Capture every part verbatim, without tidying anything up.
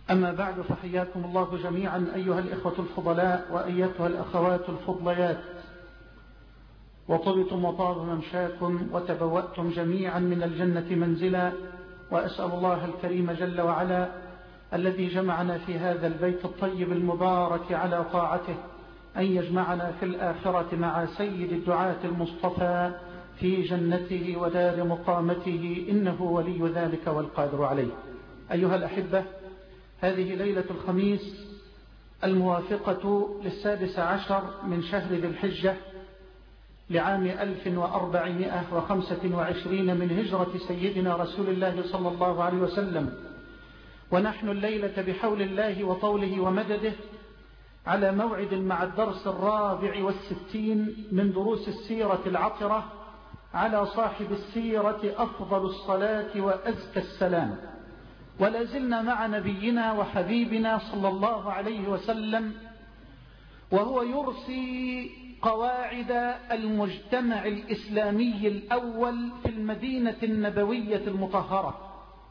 أما بعد، فحياكم الله جميعا أيها الإخوة الفضلاء وأيتها الأخوات الفضليات، وطبتم وطاب ممشاكم وتبوأتم جميعا من الجنة منزلا. وأسأل الله الكريم جل وعلا الذي جمعنا في هذا البيت الطيب المبارك على طاعته أن يجمعنا في الآخرة مع سيد الدعاة المصطفى في جنته ودار مقامته، إنه ولي ذلك والقادر عليه. أيها الأحبة، هذه ليلة الخميس الموافقة للسادس عشر من شهر ذي الحجة لعام ألف وأربعمائة وخمسة وعشرين من هجرة سيدنا رسول الله صلى الله عليه وسلم، ونحن الليلة بحول الله وطوله ومدده على موعد مع الدرس الرابع والستين من دروس السيرة العطرة على صاحب السيرة أفضل الصلاة وأزكى السلام. ولا زلنا مع نبينا وحبيبنا صلى الله عليه وسلم وهو يرسي قواعد المجتمع الإسلامي الأول في المدينة النبوية المطهرة.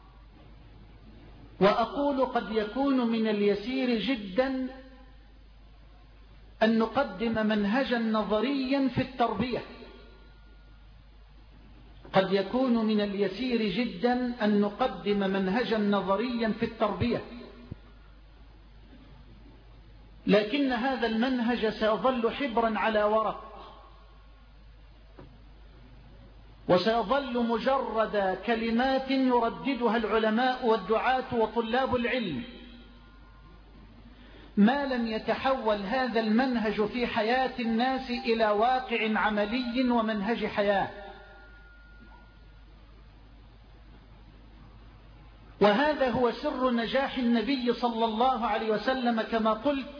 وأقول قد يكون من اليسير جدا أن نقدم منهجا نظريا في التربية، قد يكون من اليسير جدا أن نقدم منهجا نظريا في التربية، لكن هذا المنهج سيظل حبرا على ورق، وسيظل مجرد كلمات يرددها العلماء والدعاة وطلاب العلم، ما لم يتحول هذا المنهج في حياة الناس إلى واقع عملي ومنهج حياة. وهذا هو سر نجاح النبي صلى الله عليه وسلم كما قلت،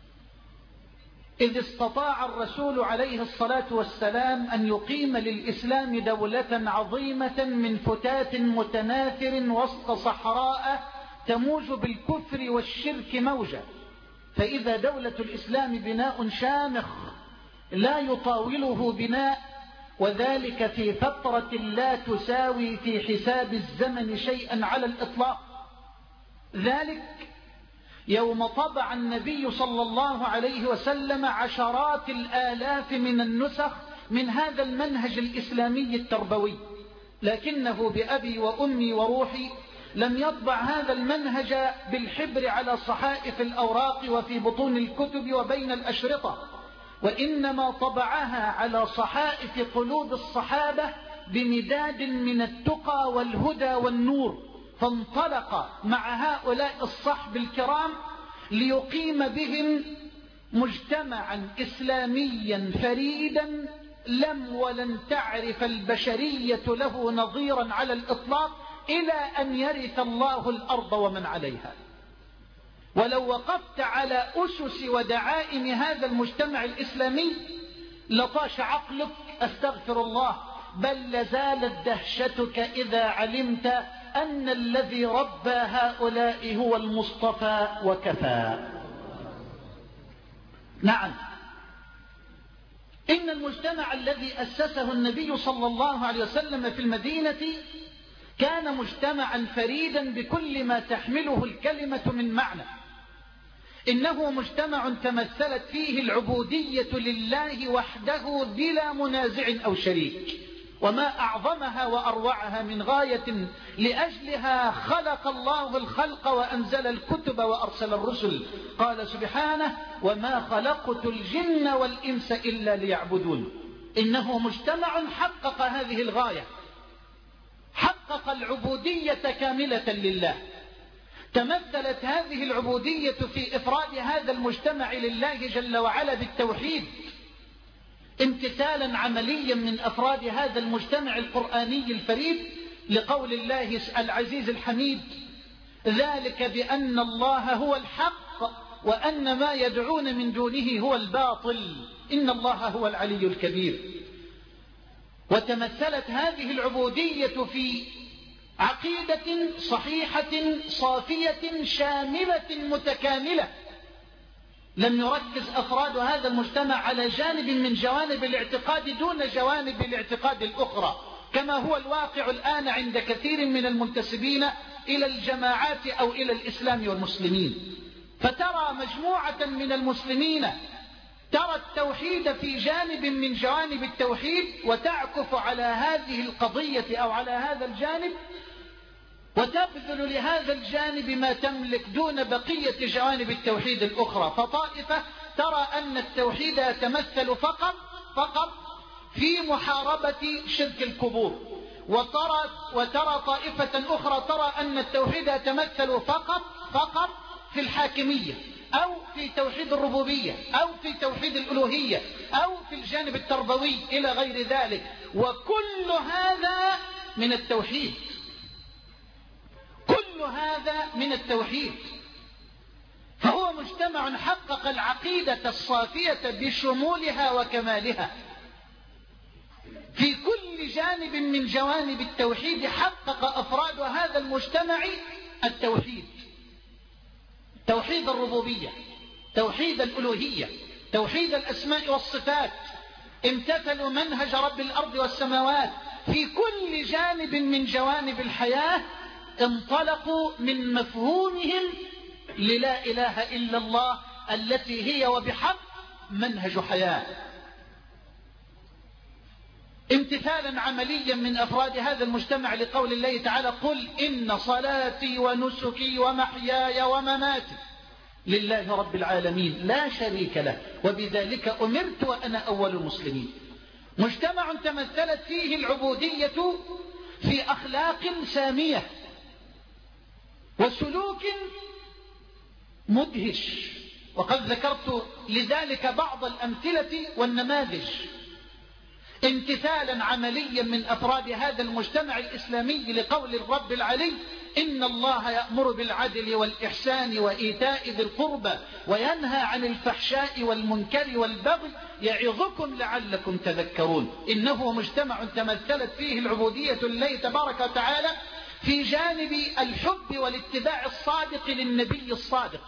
إذ استطاع الرسول عليه الصلاة والسلام أن يقيم للإسلام دولة عظيمة من فتات متناثر وسط صحراء تموج بالكفر والشرك موجة. فإذا دولة الإسلام بناء شامخ لا يطاوله بناء، وذلك في فترة لا تساوي في حساب الزمن شيئا على الإطلاق. ذلك يوم طبع النبي صلى الله عليه وسلم عشرات الآلاف من النسخ من هذا المنهج الإسلامي التربوي، لكنه بأبي وأمي وروحي لم يطبع هذا المنهج بالحبر على صحائف الأوراق وفي بطون الكتب وبين الأشرطة، وإنما طبعها على صحائف قلوب الصحابة بمداد من التقى والهدى والنور، فانطلق مع هؤلاء الصحب الكرام ليقيم بهم مجتمعا إسلاميا فريدا لم ولن تعرف البشرية له نظيرا على الإطلاق إلى أن يرث الله الأرض ومن عليها. ولو وقفت على أسس ودعائم هذا المجتمع الإسلامي لطاش عقلك، أستغفر الله، بل لزالت دهشتك إذا علمت أن الذي ربى هؤلاء هو المصطفى وكفى. نعم، إن المجتمع الذي أسسه النبي صلى الله عليه وسلم في المدينة كان مجتمعا فريدا بكل ما تحمله الكلمة من معنى. إنه مجتمع تمثلت فيه العبودية لله وحده بلا منازع أو شريك، وما أعظمها وأروعها من غاية لأجلها خلق الله الخلق وأنزل الكتب وأرسل الرسل. قال سبحانه: وما خلقت الجن والإنس إلا ليعبدون. إنه مجتمع حقق هذه الغاية، حقق العبودية كاملة لله. تمثلت هذه العبودية في إفراد هذا المجتمع لله جل وعلا بالتوحيد، امتثالا عمليا من أفراد هذا المجتمع القرآني الفريد لقول الله العزيز الحميد: ذلك بأن الله هو الحق وأن ما يدعون من دونه هو الباطل إن الله هو العلي الكبير. وتمثلت هذه العبودية في عقيدة صحيحة صافية شاملة متكاملة، لم يركز أفراد هذا المجتمع على جانب من جوانب الاعتقاد دون جوانب الاعتقاد الأخرى، كما هو الواقع الآن عند كثير من المنتسبين إلى الجماعات أو إلى الإسلام والمسلمين. فترى مجموعة من المسلمين ترى التوحيد في جانب من جوانب التوحيد وتعكف على هذه القضية أو على هذا الجانب وتبذل لهذا الجانب ما تملك دون بقية جوانب التوحيد الأخرى. فطائفة ترى أن التوحيد يتمثل فقط فقط في محاربة شرك القبور، وترى, وترى طائفة أخرى ترى أن التوحيد يتمثل فقط فقط في الحاكمية أو في توحيد الربوبية أو في توحيد الألوهية أو في الجانب التربوي إلى غير ذلك. وكل هذا من التوحيد، كل هذا من التوحيد. فهو مجتمع حقق العقيدة الصافية بشمولها وكمالها. في كل جانب من جوانب التوحيد حقق أفراد هذا المجتمع التوحيد: توحيد الربوبية، توحيد الألوهية، توحيد الأسماء والصفات. امتثلوا منهج رب الأرض والسماوات في كل جانب من جوانب الحياة. انطلقوا من مفهومهم للا إله إلا الله التي هي وبحق منهج حياة. امتثالا عمليا من أفراد هذا المجتمع لقول الله تعالى: قل إن صلاتي ونسكي ومحياي ومماتي لله رب العالمين لا شريك له وبذلك أمرت وأنا أول المسلمين. مجتمع تمثلت فيه العبودية في أخلاق سامية وسلوك مدهش، وقد ذكرت لذلك بعض الأمثلة والنماذج. امتثالا عمليا من أفراد هذا المجتمع الإسلامي لقول الرب العلي: إن الله يأمر بالعدل والإحسان وإيتاء ذي القربى وينهى عن الفحشاء والمنكر والبغي يعظكم لعلكم تذكرون. إنه مجتمع تمثلت فيه العبودية لله تبارك وتعالى في جانب الحب والاتباع الصادق للنبي الصادق.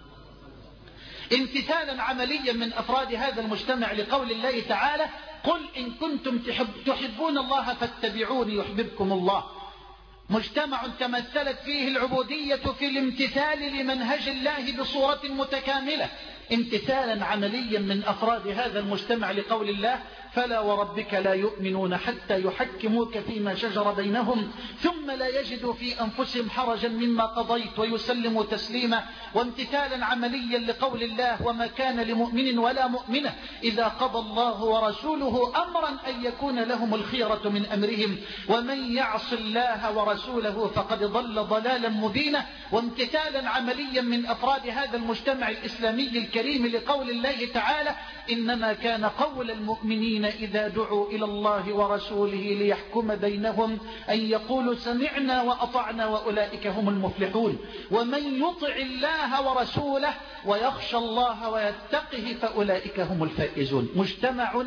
امتثالا عمليا من أفراد هذا المجتمع لقول الله تعالى: قل إن كنتم تحب تحبون الله فاتبعوني يحببكم الله. مجتمع تمثلت فيه العبودية في الامتثال لمنهج الله بصورة متكاملة. امتثالا عمليا من أفراد هذا المجتمع لقول الله: فلا وربك لا يؤمنون حتى يحكموك فيما شجر بينهم ثم لا يجدوا في أنفسهم حرجا مما قضيت ويسلموا تسليما. وامتثالا عمليا لقول الله: وما كان لمؤمن ولا مؤمنة إذا قضى الله ورسوله أمرا أن يكون لهم الخيرة من أمرهم ومن يعص الله ورسوله فقد ضل ضلالا مبينا. وامتثالا عمليا من أفراد هذا المجتمع الإسلامي الكريم لقول الله تعالى: إنما كان قول المؤمنين إذا دعوا إلى الله ورسوله ليحكم بينهم أن يقولوا سمعنا وأطعنا وأولئك هم المفلحون. ومن يطع الله ورسوله ويخشى الله ويتقه فأولئك هم الفائزون. مجتمع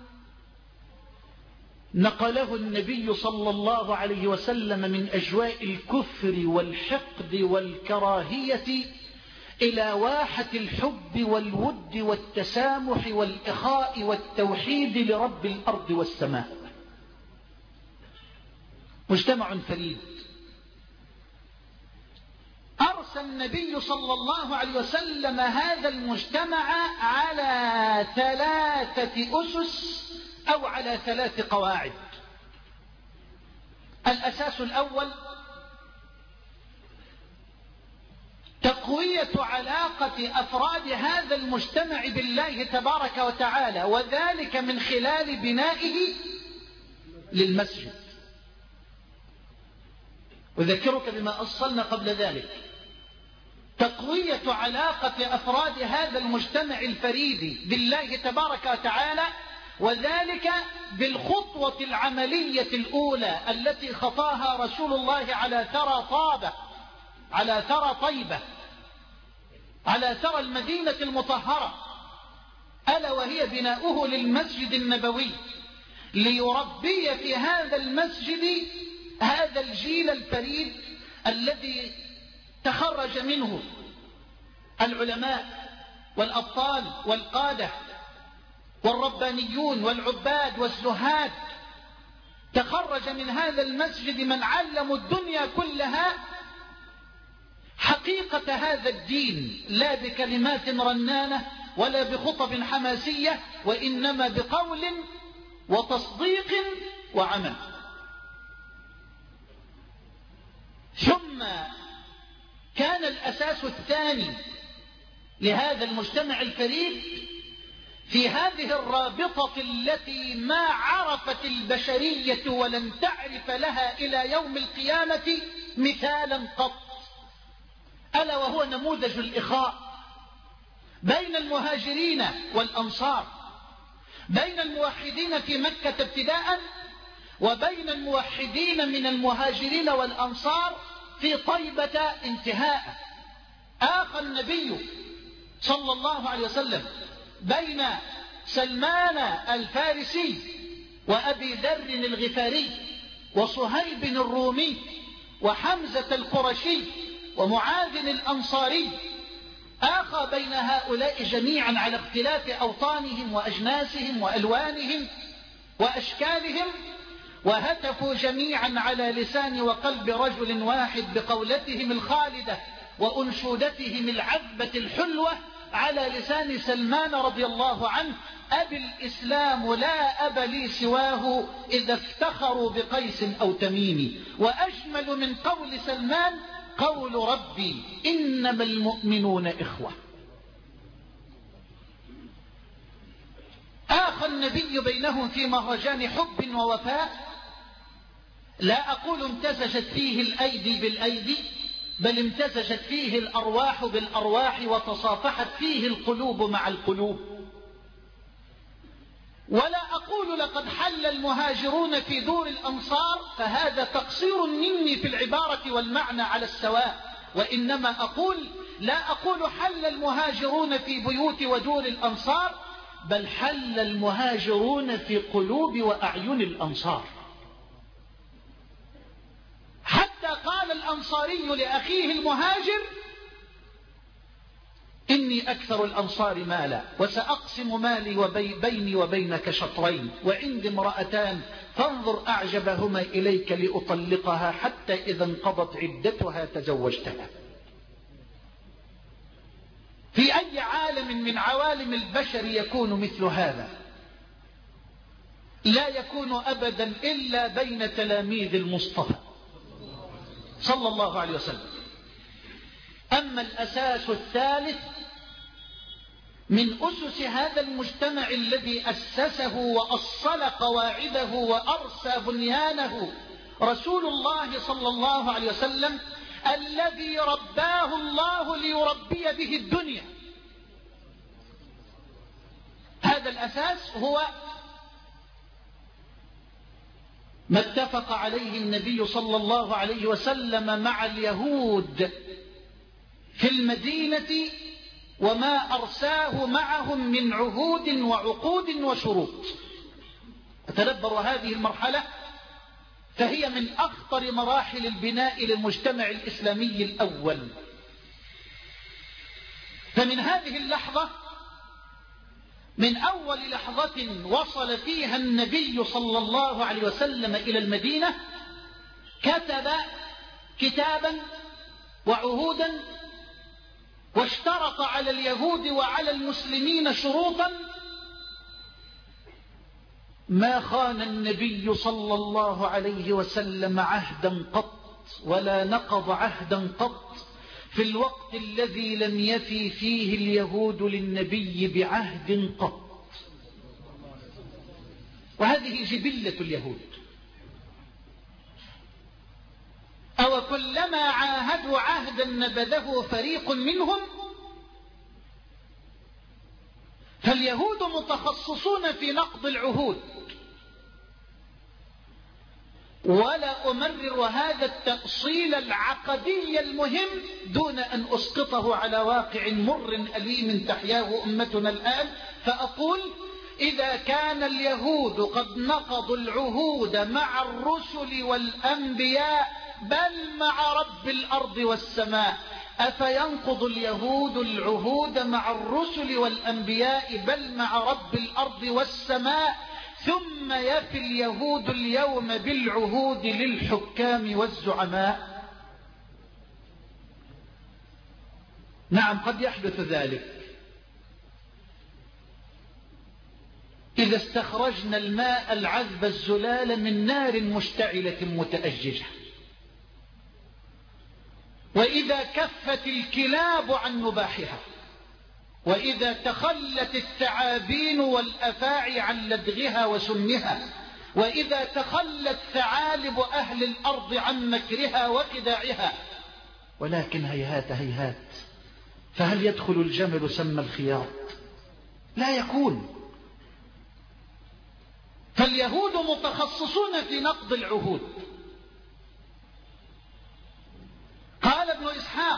نقله النبي صلى الله عليه وسلم من أجواء الكفر والحقد والكراهية إلى واحة الحب والود والتسامح والإخاء والتوحيد لرب الأرض والسماء. مجتمع فريد. أرسل النبي صلى الله عليه وسلم هذا المجتمع على ثلاثة أسس أو على ثلاث قواعد. الأساس الأول: تقوية علاقة أفراد هذا المجتمع بالله تبارك وتعالى، وذلك من خلال بنائه للمسجد. أذكرك بما أصلنا قبل ذلك: تقوية علاقة أفراد هذا المجتمع الفريد بالله تبارك وتعالى، وذلك بالخطوة العملية الأولى التي خطاها رسول الله على ثرى طابة، على ثرى طيبة، على ثرى المدينة المطهرة، ألا وهي بناؤه للمسجد النبوي، ليربي في هذا المسجد هذا الجيل الفريد الذي تخرج منه العلماء والأبطال والقادة والربانيون والعباد والزهاد. تخرج من هذا المسجد من علموا الدنيا كلها حقيقة هذا الدين لا بكلمات رنانة ولا بخطب حماسية، وإنما بقول وتصديق وعمل. ثم كان الأساس الثاني لهذا المجتمع الفريد في هذه الرابطة التي ما عرفت البشرية ولن تعرف لها إلى يوم القيامة مثالا قط، ألا وهو نموذج الإخاء بين المهاجرين والأنصار، بين الموحدين في مكة ابتداء وبين الموحدين من المهاجرين والأنصار في طيبة انتهاء. آخى النبي صلى الله عليه وسلم بين سلمان الفارسي وأبي ذر الغفاري وصهيب الرومي وحمزة القرشي ومعاذ الأنصاري، آخى بين هؤلاء جميعا على اختلاف أوطانهم وأجناسهم وألوانهم وأشكالهم، وهتفوا جميعا على لسان وقلب رجل واحد بقولتهم الخالدة وأنشودتهم العذبة الحلوة على لسان سلمان رضي الله عنه: أبي الإسلام لا أب لي سواه إذا افتخروا بقيس أو تميم. وأجمل من قول سلمان قول ربي إنما المؤمنون إخوة. آخى النبي بينهم في مهرجان حب ووفاء، لا أقول امتزجت فيه الأيدي بالأيدي، بل امتزجت فيه الأرواح بالأرواح وتصافحت فيه القلوب مع القلوب. ولا أقول لقد حل المهاجرون في دور الأنصار، فهذا تقصير مني في العبارة والمعنى على السواء، وإنما أقول لا أقول حل المهاجرون في بيوت ودور الأنصار، بل حل المهاجرون في قلوب وأعين الأنصار. حتى قال الأنصاري لأخيه المهاجر: إني أكثر الأنصار مالا وسأقسم مالي وبي بيني وبينك شطرين، وعندي امرأتان فانظر أعجبهما إليك لأطلقها، حتى إذا انقضت عدتها تزوجتها. في أي عالم من عوالم البشر يكون مثل هذا؟ لا يكون أبدا إلا بين تلاميذ المصطفى صلى الله عليه وسلم. أما الأساس الثالث من أسس هذا المجتمع الذي أسسه وأصل قواعده وأرسى بنيانه رسول الله صلى الله عليه وسلم، الذي رباه الله ليربي به الدنيا. هذا الأساس هو ما اتفق عليه النبي صلى الله عليه وسلم مع اليهود في المدينة، وما أرساه معهم من عهود وعقود وشروط. أتدبر هذه المرحلة، فهي من أخطر مراحل البناء للمجتمع الإسلامي الأول. فمن هذه اللحظة، من أول لحظة وصل فيها النبي صلى الله عليه وسلم إلى المدينة، كتب كتابا وعهودا، واشترط على اليهود وعلى المسلمين شروطا ما خان النبي صلى الله عليه وسلم عهدا قط ولا نقض عهدا قط في الوقت الذي لم يفي فيه اليهود للنبي بعهد قط. وهذه جبلة اليهود. أو كلما عاهدوا عهدا نبذه فريق منهم. فاليهود متخصصون في نقض العهود. ولا أمرر هذا التأصيل العقدي المهم دون أن أسقطه على واقع مر أليم تحياه أمتنا الآن، فأقول: إذا كان اليهود قد نقضوا العهود مع الرسل والأنبياء بل مع رب الأرض والسماء، أفينقض اليهود العهود مع الرسل والأنبياء بل مع رب الأرض والسماء، ثم يفي اليهود اليوم بالعهود للحكام والزعماء؟ نعم قد يحدث ذلك إذا استخرجنا الماء العذب الزلال من نار مشتعلة متأججة، وإذا كفت الكلاب عن نباحها، وإذا تخلت الثعابين والأفاعي عن لدغها وسمها، وإذا تخلت ثعالب أهل الأرض عن مكرها وخداعها. ولكن هيهات هيهات، فهل يدخل الجمل سم الخياط؟ لا يكون. فاليهود متخصصون في نقض العهود. قال ابن إسحاق: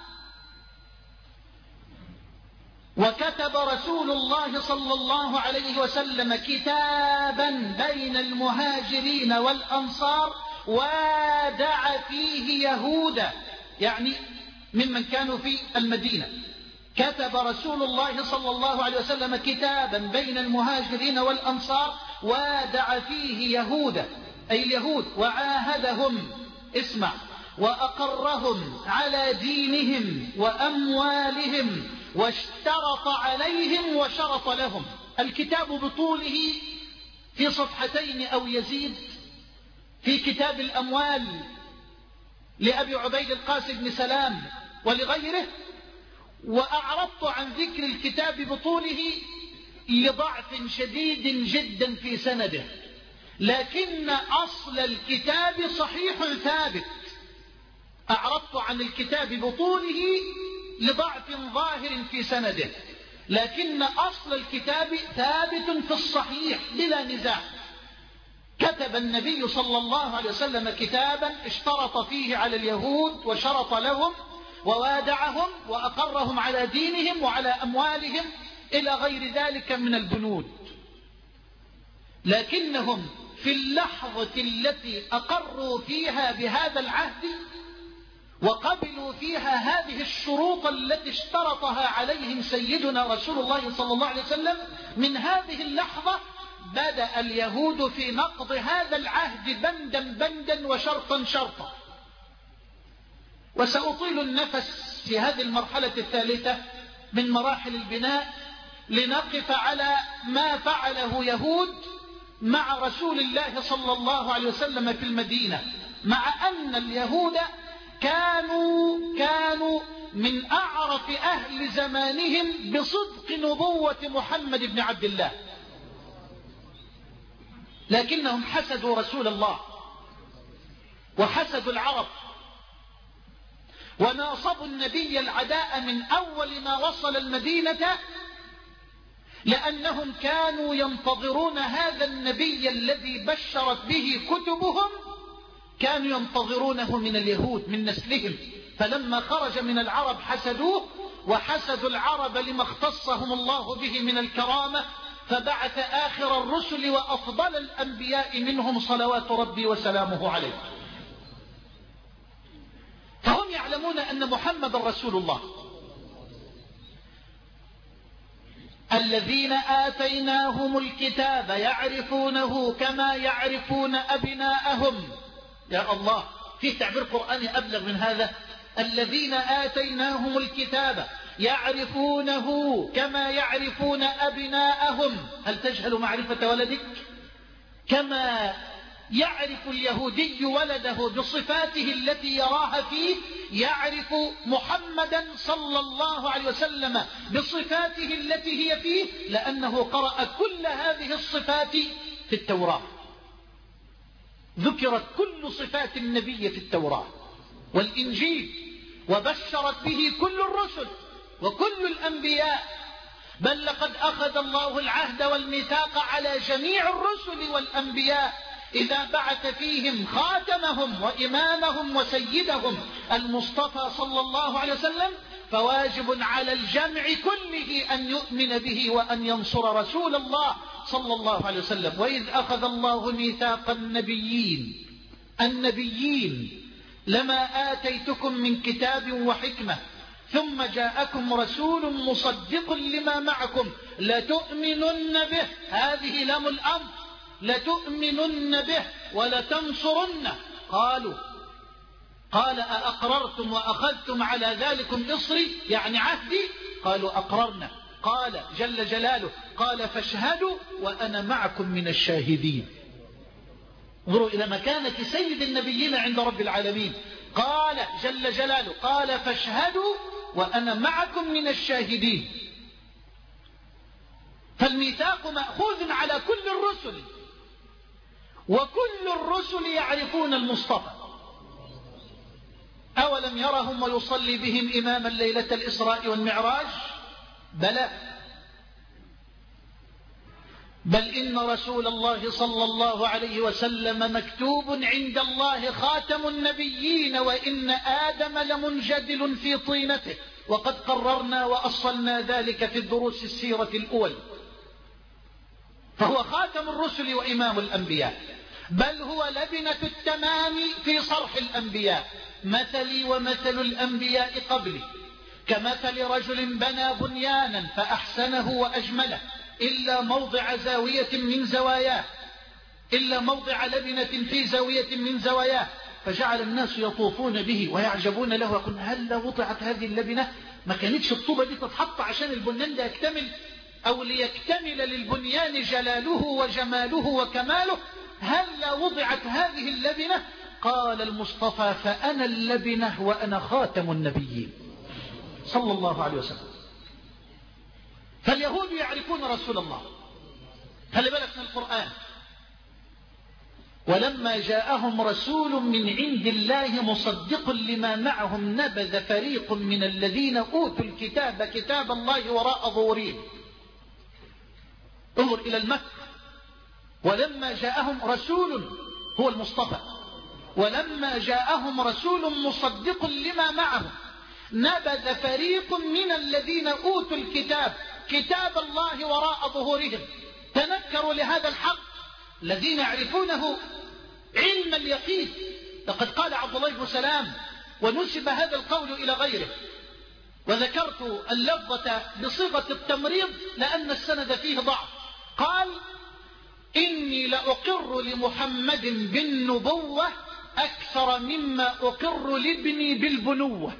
وكتب رسول الله صلى الله عليه وسلم كتابا بين المهاجرين والأنصار وادع فيه يهودا، يعني ممن كانوا في المدينة. كتب رسول الله صلى الله عليه وسلم كتابا بين المهاجرين والأنصار وادع فيه يهودا، أي اليهود، وعاهدهم، اسمع، وأقرهم على دينهم وأموالهم، واشترط عليهم وشرط لهم. الكتاب بطوله في صفحتين أو يزيد. في كتاب الأموال لأبي عبيد القاسم بن سلام ولغيره، وأعرضت عن ذكر الكتاب بطوله لضعف شديد جدا في سنده، لكن أصل الكتاب صحيح ثابت. أعرضت عن الكتاب بطوله لضعف ظاهر في سنده، لكن أصل الكتاب ثابت في الصحيح بلا نزاع. كتب النبي صلى الله عليه وسلم كتابا اشترط فيه على اليهود وشرط لهم ووادعهم وأقرهم على دينهم وعلى أموالهم إلى غير ذلك من البنود، لكنهم في اللحظة التي أقروا فيها بهذا العهد وقبلوا فيها هذه الشروط التي اشترطها عليهم سيدنا رسول الله صلى الله عليه وسلم، من هذه اللحظة بدأ اليهود في نقض هذا العهد بندا بندا وشرطا شرطا. وسأطيل النفس في هذه المرحلة الثالثة من مراحل البناء لنقف على ما فعله يهود مع رسول الله صلى الله عليه وسلم في المدينة، مع أن اليهود كانوا كانوا من أعرف أهل زمانهم بصدق نبوة محمد بن عبد الله، لكنهم حسدوا رسول الله وحسدوا العرب وناصبوا النبي العداء من أول ما وصل المدينة، لأنهم كانوا ينتظرون هذا النبي الذي بشرت به كتبهم، كانوا ينتظرونه من اليهود من نسلهم. فلما خرج من العرب حسدوه، وحسدوا العرب لما اختصهم الله به من الكرامة، فبعث آخر الرسل وأفضل الأنبياء منهم صلوات ربي وسلامه عليه. فهم يعلمون أن محمد رسول الله. الذين آتيناهم الكتاب يعرفونه كما يعرفون أبناءهم. يا الله، في تعبير قرآني أبلغ من هذا؟ الذين آتيناهم الكتاب يعرفونه كما يعرفون أبناءهم. هل تجهل معرفة ولدك؟ كما يعرف اليهودي ولده بصفاته التي يراها فيه، يعرف محمدا صلى الله عليه وسلم بصفاته التي هي فيه، لأنه قرأ كل هذه الصفات في التوراة. ذكرت كل صفات النبي في التوراة والإنجيل، وبشرت به كل الرسل وكل الأنبياء، بل لقد أخذ الله العهد والميثاق على جميع الرسل والأنبياء إذا بعث فيهم خاتمهم وإمامهم وسيدهم المصطفى صلى الله عليه وسلم، فواجب على الجمع كله أن يؤمن به وأن ينصر رسول الله صلى الله عليه وسلم. وإذ أخذ الله ميثاق النبيين النبيين لما آتيتكم من كتاب وحكمة ثم جاءكم رسول مصدق لما معكم لتؤمنن به، هذه لام الأمر، لتؤمنن به ولتنصرنه. قالوا قال أأقررتم وأخذتم على ذلكم إصري يعني عهدي؟ قالوا أقررنا. قال جل جلاله قال فاشهدوا وأنا معكم من الشاهدين. انظروا إلى مكانة سيد النبيين عند رب العالمين. قال جل جلاله قال فاشهدوا وأنا معكم من الشاهدين. فالميثاق مأخوذ على كل الرسل، وكل الرسل يعرفون المصطفى. أولم يرهم ويصلي بهم إماما ليلة الإسراء والمعراج؟ بلى، بل إن رسول الله صلى الله عليه وسلم مكتوب عند الله خاتم النبيين، وإن آدم لمنجدل في طينته، وقد قررنا وأصلنا ذلك في الدروس السيرة الأول. فهو خاتم الرسل وإمام الأنبياء، بل هو لبنة التمام في صرح الأنبياء. مثلي ومثل الأنبياء قبلي كمثل رجل بنى بنيانا فأحسنه وأجمله، إلا موضع زاوية من زواياه إلا موضع لبنة في زاوية من زواياه، فجعل الناس يطوفون به ويعجبون له ويقول هل وضعت هذه اللبنة؟ ما كانتش الطوبة دي تتحط عشان البنيان ده يكتمل أو ليكتمل للبنيان جلاله وجماله وكماله؟ هل وضعت هذه اللبنة؟ قال المصطفى فأنا اللبنة وأنا خاتم النبيين صلى الله عليه وسلم. فاليهود يعرفون رسول الله. خلي بالك من القرآن. ولما جاءهم رسول من عند الله مصدق لما معهم نبذ فريق من الذين أوتوا الكتاب كتاب الله وراء ظهورهم. انظر إلى المكر. ولما جاءهم رسول هو المصطفى، ولما جاءهم رسول مصدق لما معهم نبذ فريق من الذين أوتوا الكتاب كتاب الله وراء ظهورهم. تنكروا لهذا الحق الذين يعرفونه علم اليقين. لقد قال عبد الله بن سلام ونسب هذا القول إلى غيره، وذكرت اللفظة بصيغة التمريض لأن السند فيه ضعف. قال إني لأقر لمحمد بالنبوة أكثر مما أقر لابني بالبنوة.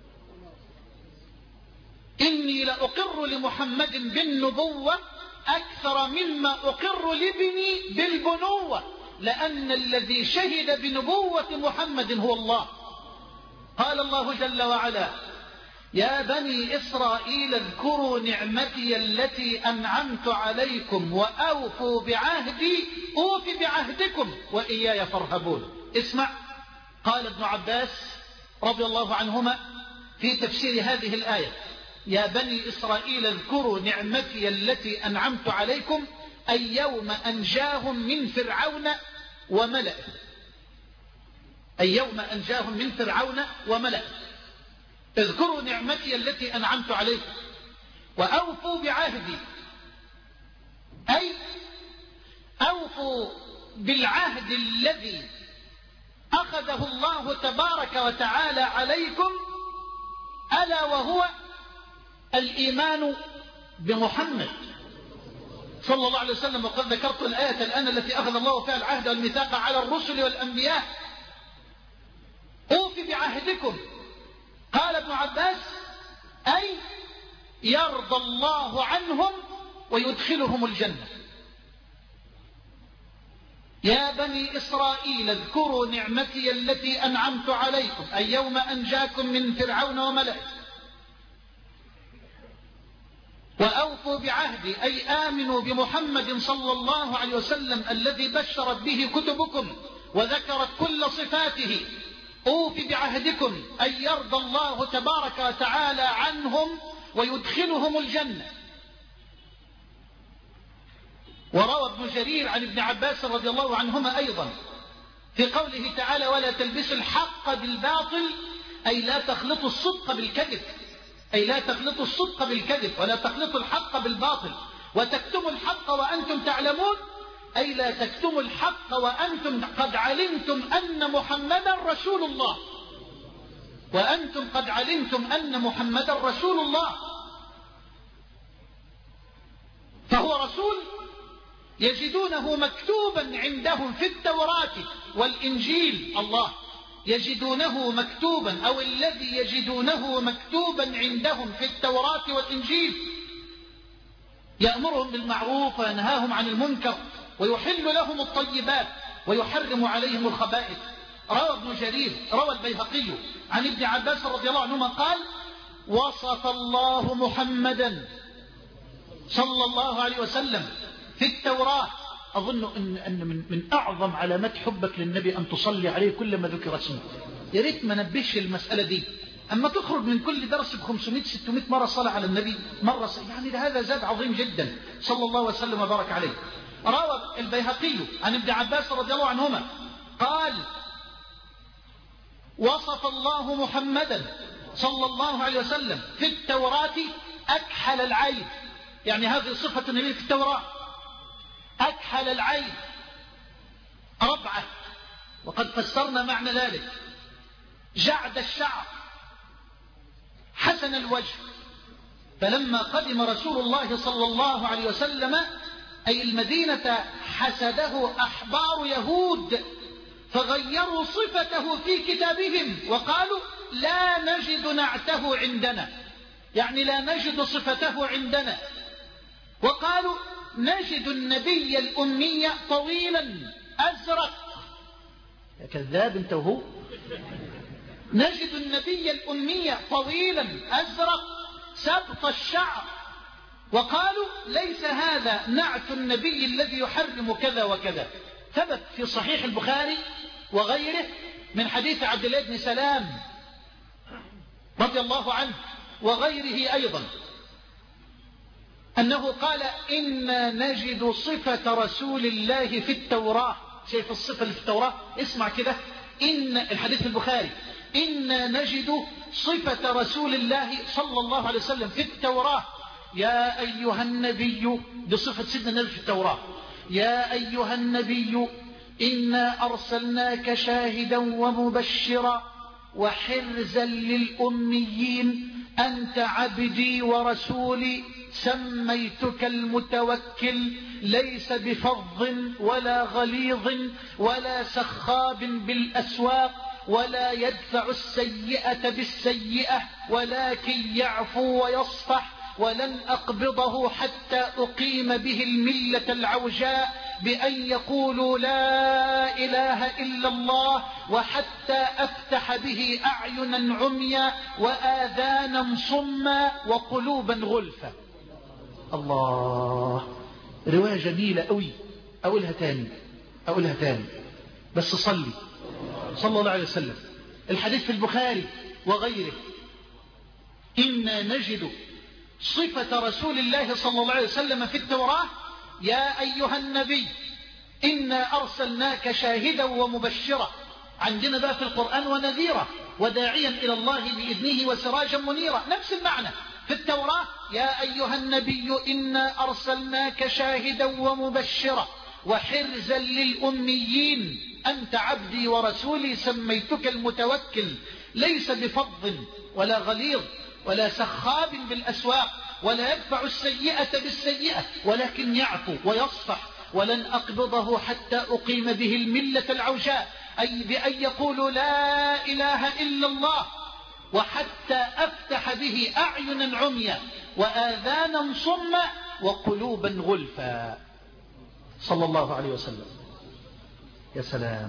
إني لأقر لمحمد بالنبوة أكثر مما أقر لابني بالبنوة، لأن الذي شهد بنبوة محمد هو الله. قال الله جل وعلا يا بني إسرائيل اذكروا نعمتي التي أنعمت عليكم وأوفوا بعهدي أوف بعهدكم وإياي فارهبون. اسمع، قال ابن عباس رضي الله عنهما في تفسير هذه الآية يا بني إسرائيل اذكروا نعمتي التي أنعمت عليكم أي يوم أنجاهم من فرعون وملئه، أي يوم أنجاهم من فرعون وملئه. اذكروا نعمتي التي أنعمت عليكم وأوفوا بعهدي، أي أوفوا بالعهد الذي أخذه الله تبارك وتعالى عليكم، ألا وهو الإيمان بمحمد صلى الله عليه وسلم. وقد ذكرت الآية الآن التي أخذ الله فيها العهد والميثاق على الرسل والأنبياء. أوف بعهدكم، قال ابن عباس أي يرضى الله عنهم ويدخلهم الجنة. يا بني إسرائيل اذكروا نعمتي التي أنعمت عليكم أي يوم أنجاكم من فرعون وملئه وأوفوا بعهدي أي آمنوا بمحمد صلى الله عليه وسلم الذي بشرت به كتبكم وذكرت كل صفاته. أوف بعهدكم أي يرضى الله تبارك وتعالى عنهم ويدخلهم الجنة. وروى ابن جرير عن ابن عباس رضي الله عنهما أيضا في قوله تعالى ولا تلبسوا الحق بالباطل أي لا تخلطوا الصدق بالكذب، أي لا تخلطوا الصدق بالكذب ولا تخلطوا الحق بالباطل وتكتموا الحق وأنتم تعلمون، أي لا تكتموا الحق وأنتم قد علمتم أن محمدا رسول الله، وأنتم قد علمتم أن محمدا رسول الله. فهو رسول يجدونه مكتوبا عندهم في التوراة والإنجيل. الله يجدونه مكتوبا أو الذي يجدونه مكتوبا عندهم في التوراة والإنجيل، يأمرهم بالمعروف وينهاهم عن المنكر ويحل لهم الطيبات ويحرم عليهم الخبائث. روى ابن جرير روى البيهقي عن ابن عباس رضي الله عنهما قال: وصف الله محمدا صلى الله عليه وسلم في التوراة. أظن أن, أن من, من أعظم علامات حبك للنبي أن تصلي عليه كلما ذكر اسمه. يا ريت ما نبش المسألة دي، أما تخرج من كل درس ب خمسمائة ستمائة مرة صلاة على النبي مرة صلاة. يعني هذا زاد عظيم جدا صلى الله وسلم وبارك عليه. روى البيهقي عن ابن عباس رضي الله عنهما قال: وصف الله محمدا صلى الله عليه وسلم في التوراة أكحل العين. يعني هذه صفة النبي في التوراة، أكحل العين، ربعة، وقد فسرنا معنى ذلك، جعد الشعر، حسن الوجه. فلما قدم رسول الله صلى الله عليه وسلم أي المدينة حسده أحبار يهود فغيروا صفته في كتابهم وقالوا: لا نجد نعته عندنا، يعني لا نجد صفته عندنا. وقالوا: نجد النبي الأمي طويلا أزرق. يا كذاب انت وهو. نجد النبي الأمي طويلا أزرق سبط الشعر. وقالوا: ليس هذا نعت النبي الذي يحرم كذا وكذا. ثبت في صحيح البخاري وغيره من حديث عبد الله بن سلام رضي الله عنه وغيره أيضا أنه قال: إنا نجد صفة رسول الله في التوراة. شايف الصفة اللي في التوراة؟ اسمع كده، إن الحديث البخاري: إنا نجد صفة رسول الله صلى الله عليه وسلم في التوراة. يا أيها النبي، بصفة سيدنا النبي في التوراة: يا أيها النبي إنا أرسلناك شاهدا ومبشرا وحرزا للأميين أنت عبدي ورسولي سميتك المتوكل ليس بفظ ولا غليظ ولا سخاب بالأسواق ولا يدفع السيئة بالسيئة ولكن يعفو ويصفح ولن أقبضه حتى أقيم به الملة العوجاء بأن يقولوا لا إله إلا الله وحتى أفتح به أعينا عميا وآذانا صما وقلوبا غلفا. الله، رواية جميلة قوي. أقولها تاني أقولها تاني بس صلي صلى الله عليه وسلم. الحديث في البخاري وغيره: إنا نجد صفة رسول الله صلى الله عليه وسلم في التوراة: يا أيها النبي إنا أرسلناك شاهدا ومبشرا. عندنا بقى في القرآن ونذيرا وداعيا إلى الله بإذنه وسراجا منيرا. نفس المعنى في التوراة: يا أيها النبي إنا أرسلناك شاهدا ومبشرا وحرزا للأميين أنت عبدي ورسولي سميتك المتوكل ليس بفظ ولا غليظ ولا سخاب بالأسواق ولا يدفع السيئة بالسيئة ولكن يعفو ويصفح ولن أقبضه حتى أقيم به الملة العوجاء، أي بأن يقولوا لا إله إلا الله وحتى أفتح به أعينا عميا وآذانا صما وقلوبا غلفا. صلى الله عليه وسلم. يا سلام.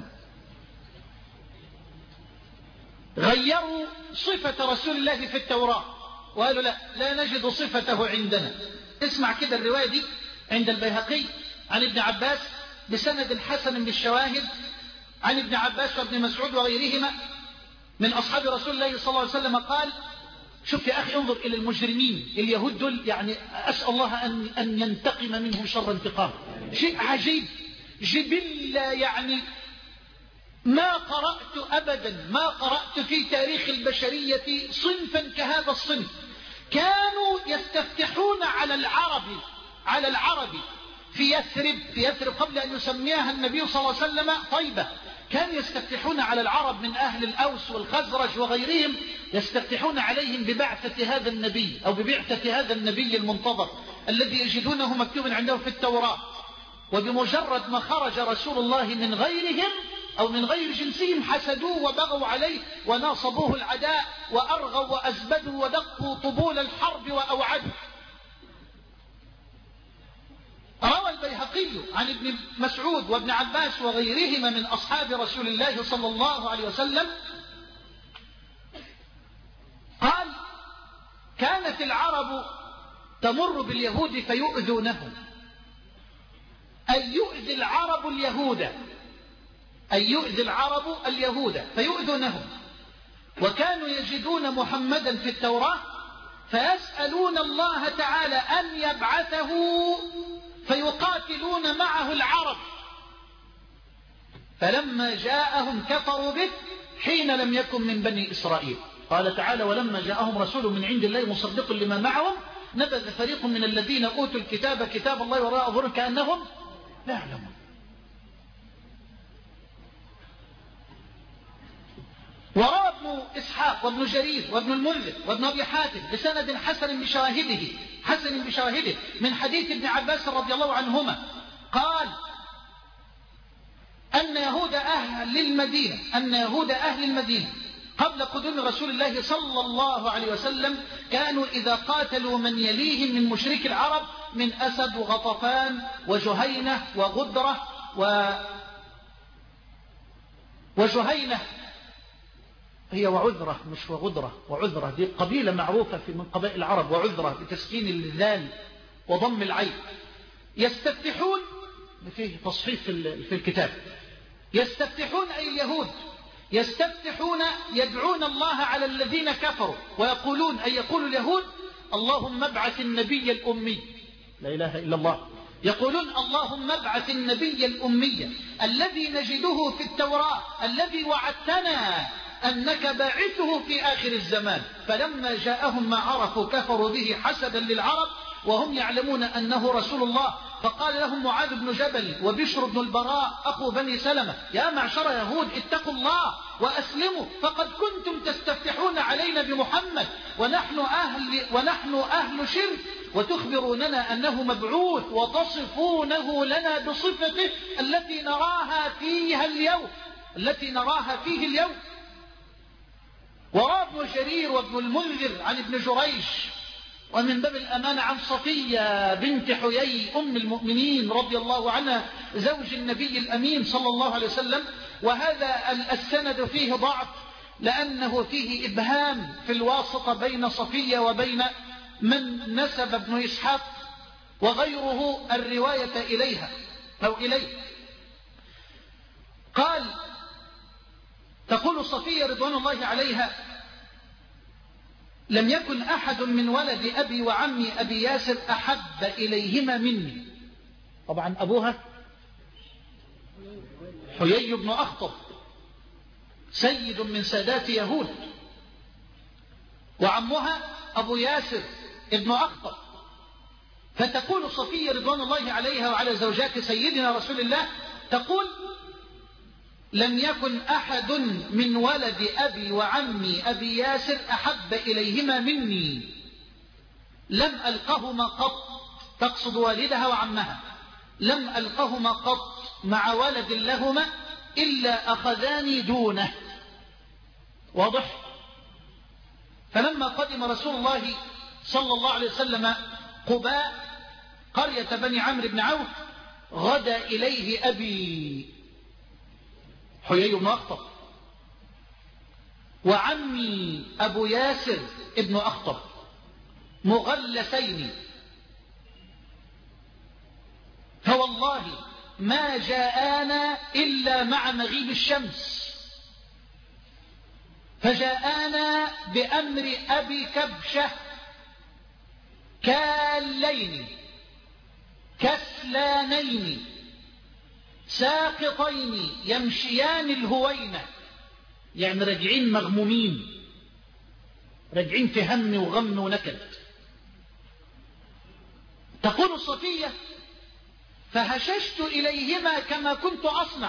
غيروا صفة رسول الله في التوراة وقالوا لا لا نجد صفته عندنا. اسمع كده الرواية دي عند البيهقي عن ابن عباس بسند حسن بالشواهد عن ابن عباس وابن مسعود وغيرهما من أصحاب رسول الله صلى الله عليه وسلم قال: شوف يا أخي، انظر إلى المجرمين اليهود دول، يعني أسأل الله أن, أن ينتقم منهم شر انتقام. شيء عجيب، جبلة، يعني ما قرأت أبدا ما قرأت في تاريخ البشرية صنفا كهذا الصنف. كانوا يستفتحون على العرب على العرب في يثرب في يثرب قبل أن يسميها النبي صلى الله عليه وسلم طيبة. كانوا يستفتحون على العرب من أهل الأوس والخزرج وغيرهم، يستفتحون عليهم ببعثة هذا النبي أو ببعثة هذا النبي المنتظر الذي يجدونه مكتوبا عندهم في التوراة. وبمجرد ما خرج رسول الله من غيرهم أو من غير جنسهم حسدوه وبغوا عليه وناصبوه العداء وأرغوا وأزبدوا ودقوا طبول الحرب وأوعدوا. روى البيهقي عن ابن مسعود وابن عباس وغيرهما من أصحاب رسول الله صلى الله عليه وسلم قال: كانت العرب تمر باليهود فيؤذونهم، أي يؤذي العرب اليهود، أي يؤذي العرب اليهود فيؤذونهم، وكانوا يجدون محمدا في التوراة فيسألون الله تعالى أن يبعثه فيقاتلون معه العرب، فلما جاءهم كفروا به حين لم يكن من بني إسرائيل. قال تعالى: ولما جاءهم رسول من عند الله مصدق لما معهم نبذ فريق من الذين أوتوا الكتاب كتاب الله وراء ظهورهم كأنهم لا يعلمون. وراى ابن إسحاق وابن جرير وابن المنذر وابن أبي حاتم بسند حسن بشواهده حسن بشواهده من حديث ابن عباس رضي الله عنهما قال: أن يهود أهل المدينة أن يهود أهل المدينة قبل قدوم رسول الله صلى الله عليه وسلم كانوا إذا قاتلوا من يليهم من مشرك العرب من أسد وغطفان وجهينة وغدرة و وجهينة هي وعذرة مش وغدرة، وعذرة دي قبيلة معروفة في من قبائل العرب، وعذرة بتسكين الذال وضم العين. يستفتحون فيه تصحيف في الكتاب، يستفتحون أي اليهود يستفتحون يدعون الله على الذين كفروا ويقولون أي يقول اليهود: اللهم ابعث النبي الأمي، لا إله إلا الله، يقولون: اللهم ابعث النبي الأمي الذي نجده في التوراة الذي وعدتنا أنك باعثه في آخر الزمان. فلما جاءهم ما عرفوا كفروا به حسدا للعرب وهم يعلمون أنه رسول الله. فقال لهم معاذ بن جبل وبشر بن البراء أخو بني سلمة: يا معشر يهود اتقوا الله وأسلموا، فقد كنتم تستفتحون علينا بمحمد ونحن أهل, ونحن أهل شرك، وتخبروننا أنه مبعوث وتصفونه لنا بصفته التي نراها فيها اليوم التي نراها فيه اليوم. وراى ابن جرير وابن المنذر عن ابن جريش ومن باب الأمانة عن صفية بنت حيي أم المؤمنين رضي الله عنها زوج النبي الأمين صلى الله عليه وسلم. وهذا السند فيه ضعف لأنه فيه إبهام في الواسطة بين صفية وبين من نسب ابن إسحاق وغيره الرواية إليها أو إليه. قال: تقول صفية رضوان الله عليها: لم يكن أحد من ولد أبي وعمي أبي ياسر أحب إليهما مني. طبعا أبوها حيي بن أخطب سيد من سادات يهود، وعمها أبو ياسر ابن أخطب. فتقول صفية رضوان الله عليها وعلى زوجات سيدنا رسول الله تقول: لم يكن أحد من ولد أبي وعمي أبي ياسر أحب إليهما مني، لم ألقهما قط، تقصد والدها وعمها، لم ألقهما قط مع ولد لهما إلا أخذاني دونه. واضح؟ فلما قدم رسول الله صلى الله عليه وسلم قباء قرية بني عمرو بن عوف غدا إليه أبي حيي بن أخطب وعمي أبو ياسر ابن أخطب مغلسين، فوالله ما جاءانا إلا مع مغيب الشمس، فجاءانا بأمر أبي كبشة كالين كسلانين ساقطين يمشيان الهوينة، يعني راجعين مغمومين، راجعين في هم وغم ونكد. تقول صفية: فهششت إليهما كما كنت أصنع.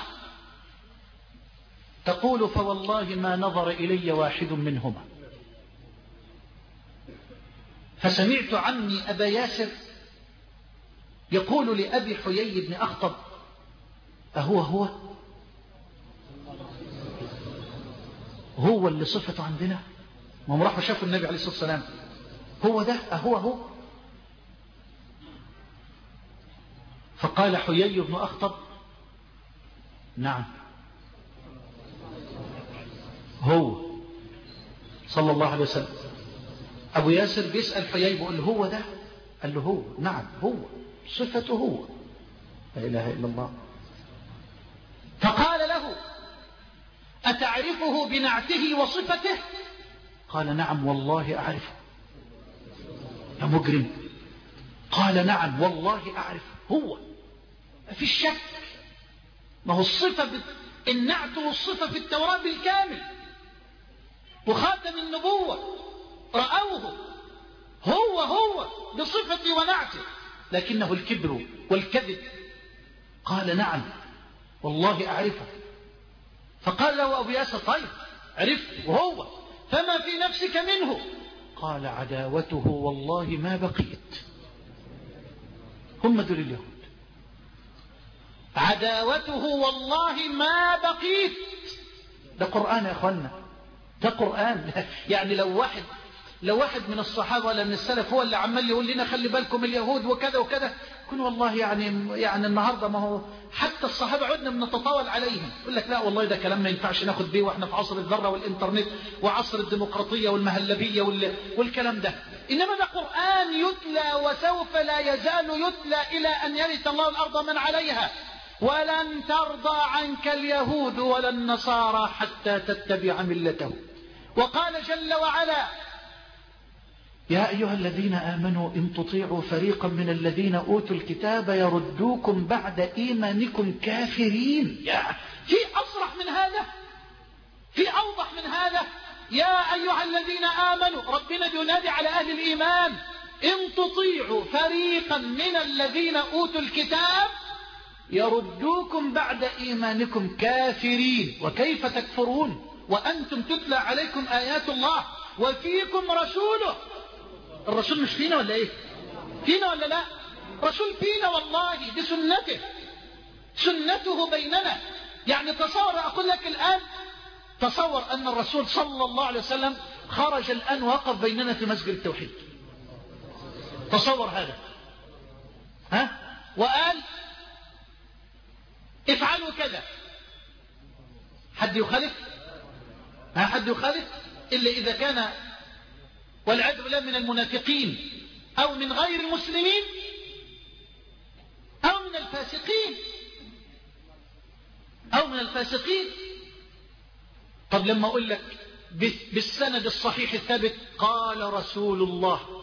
تقول: فوالله ما نظر إلي واحد منهما. فسمعت عمي أبا ياسر يقول لأبي حيي بن أخطب: أهو هو؟ هو اللي صفته عندنا. ما هم راحوا شافوا النبي عليه الصلاة والسلام، هو ده أهو هو. فقال حيي بن أخطب نعم هو صلى الله عليه وسلم. أبو ياسر بيسأل حيي بيقول هو ده؟ قال له هو. نعم هو، صفته هو. لا إله إلا الله. فقال له أتعرفه بنعته وصفته؟ قال نعم والله أعرفه. يا مجرم. قال نعم والله أعرفه، هو ما في الشك. ما هو الصفة النعت والصفة في التوراة بالكامل، وخاتم النبوة رأوه هو هو بصفة ونعته، لكنه الكبر والكذب. قال نعم والله أعرفه. فقال له أبو ياسر طيب عرفت وهو، فما في نفسك منه؟ قال عداوته والله ما بقيت. هم دول اليهود، عداوته والله ما بقيت. ده قرآن يا أخوانا، ده قرآن. يعني لو واحد لو واحد من الصحابة ولا من السلف هو اللي عمال يقول لنا خلي بالكم اليهود وكذا وكذا، كن والله يعني يعني النهاردة ما هو حتى الصحابة عدنا بنتطاول عليهم. يقول لك لا والله ده كلام ما ينفعش ناخد بيه، واحنا في عصر الذرة والإنترنت وعصر الديمقراطية والمهلبية والكلام ده. إنما ده قرآن يتلى وسوف لا يزال يتلى إلى أن يرث الله الأرض من عليها. ولن ترضى عنك اليهود ولا النصارى حتى تتبع ملته. وقال جل وعلا يا أيها الذين آمنوا إن تطيعوا فريقا من الذين أوتوا الكتاب يردوكم بعد إيمانكم كافرين. يا في أصرح من هذا؟ في أوضح من هذا؟ يا أيها الذين آمنوا، ربنا ينادي على أهل الإيمان إن تطيعوا فريقا من الذين أوتوا الكتاب يردوكم بعد إيمانكم كافرين. وكيف تكفرون وأنتم تتلى عليكم آيات الله وفيكم رسوله. الرسول مش فينا ولا ايه؟ فينا ولا لا؟ رسول فينا والله بسنته، سنته بيننا. يعني تصور، أقول لك الآن تصور أن الرسول صلى الله عليه وسلم خرج الآن وقف بيننا في مسجد التوحيد. تصور هذا، ها؟ وقال افعلوا كذا. حد يخالف؟ ها حد يخالف؟ إلا إذا كان والعياذ بالله من المنافقين أو من غير المسلمين أو من الفاسقين أو من الفاسقين. طب لما أقول لك بالسند الصحيح الثابت قال رسول الله،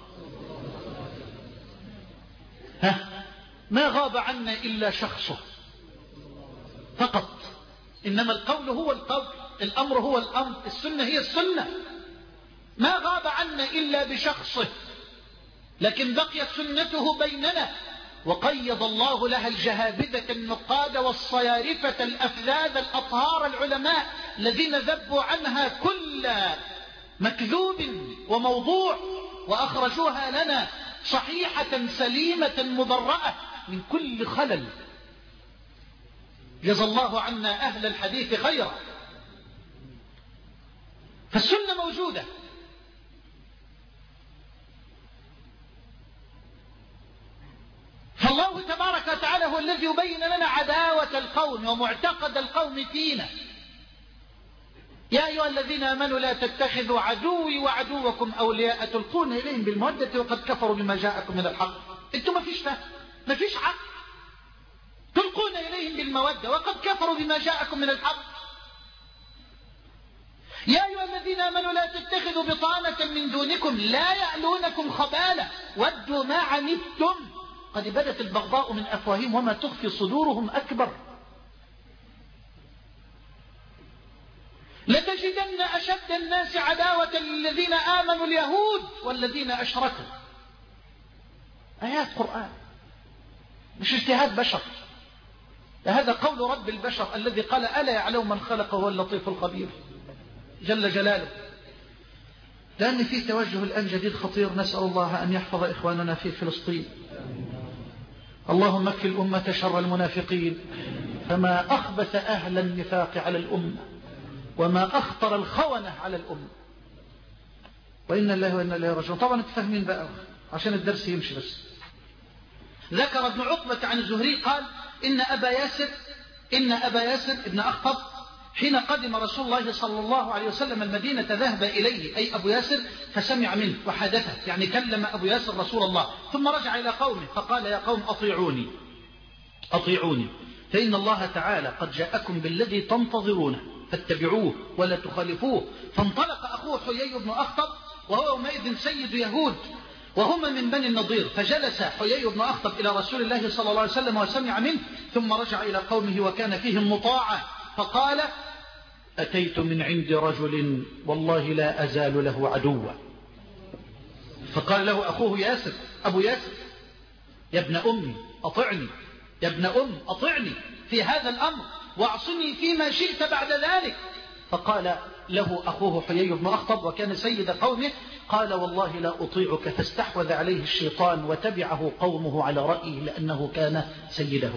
ها ما غاب عنا إلا شخصه فقط. إنما القول هو القول، الأمر هو الأمر، السنة هي السنة. ما غاب عنا إلا بشخصه، لكن بقيت سنته بيننا. وقيض الله لها الجهابذة النقاد والصيارفة الأفذاذ الأطهار العلماء الذين ذبوا عنها كل مكذوب وموضوع، وأخرجوها لنا صحيحة سليمة مبرأة من كل خلل. جزى الله عنا أهل الحديث خيرا. فالسنة موجودة. فالله تبارك وتعالى هو الذي يبين لنا عداوة القوم ومعتقد القوم فينا. يا أيها الذين آمنوا لا تتخذوا عدوي وعدوكم أولياء تلقون إليهم بالمودة وقد كفروا بما جاءكم من الحق. أنتم ما فيش فهم، ما فيش حق. تلقون إليهم بالمودة وقد كفروا بما جاءكم من الحق. يا أيها الذين آمنوا لا تتخذوا بطانة من دونكم لا يألونكم خبالا ودوا ما عنتم قد بدت البغضاء من أفواههم وما تخفي صدورهم أكبر. لتجدن أشد الناس عداوة للذين آمنوا اليهود والذين أشركوا. آيات قرآن مش اجتهاد بشر، هذا قول رب البشر الذي قال ألا يعلم من خلق هو اللطيف الخبير جل جلاله. لأن فيه توجه الآن جديد خطير، نسأل الله أن يحفظ إخواننا في فلسطين. اللهم اكفِ الأمة شر المنافقين، فما أخبث أهل النفاق على الأمة. وما أخطر الخونة على الأمة. وإن الله وإن الله راجعون. طبعا تفهمين بقى عشان الدرس يمشي. بس ذكر ابن عقبة عن الزهري قال إن أبا ياسر إن أبا ياسر ابن أخطب حين قدم رسول الله صلى الله عليه وسلم المدينة ذهب إليه أي أبو ياسر فسمع منه وحدثه، يعني كلم أبو ياسر رسول الله، ثم رجع إلى قومه فقال يا قوم أطيعوني أطيعوني فإن الله تعالى قد جاءكم بالذي تنتظرونه فاتبعوه ولا تخالفوه. فانطلق أخوه حيي بن أخطب وهو يومئذ سيد يهود وهما من بني النضير، فجلس حيي بن أخطب إلى رسول الله صلى الله عليه وسلم وسمع منه، ثم رجع إلى قومه وكان فيهم مطاعة فقال أتيت من عند رجل والله لا أزال له عدوا. فقال له أخوه ياسر أبو ياسر يا ابن أمي أطعني، يا ابن أم أطعني في هذا الأمر واعصني فيما شئت بعد ذلك. فقال له أخوه حيي بن أخطب وكان سيد قومه قال والله لا أطيعك، فاستحوذ عليه الشيطان وتبعه قومه على رأيه لأنه كان سيدهم.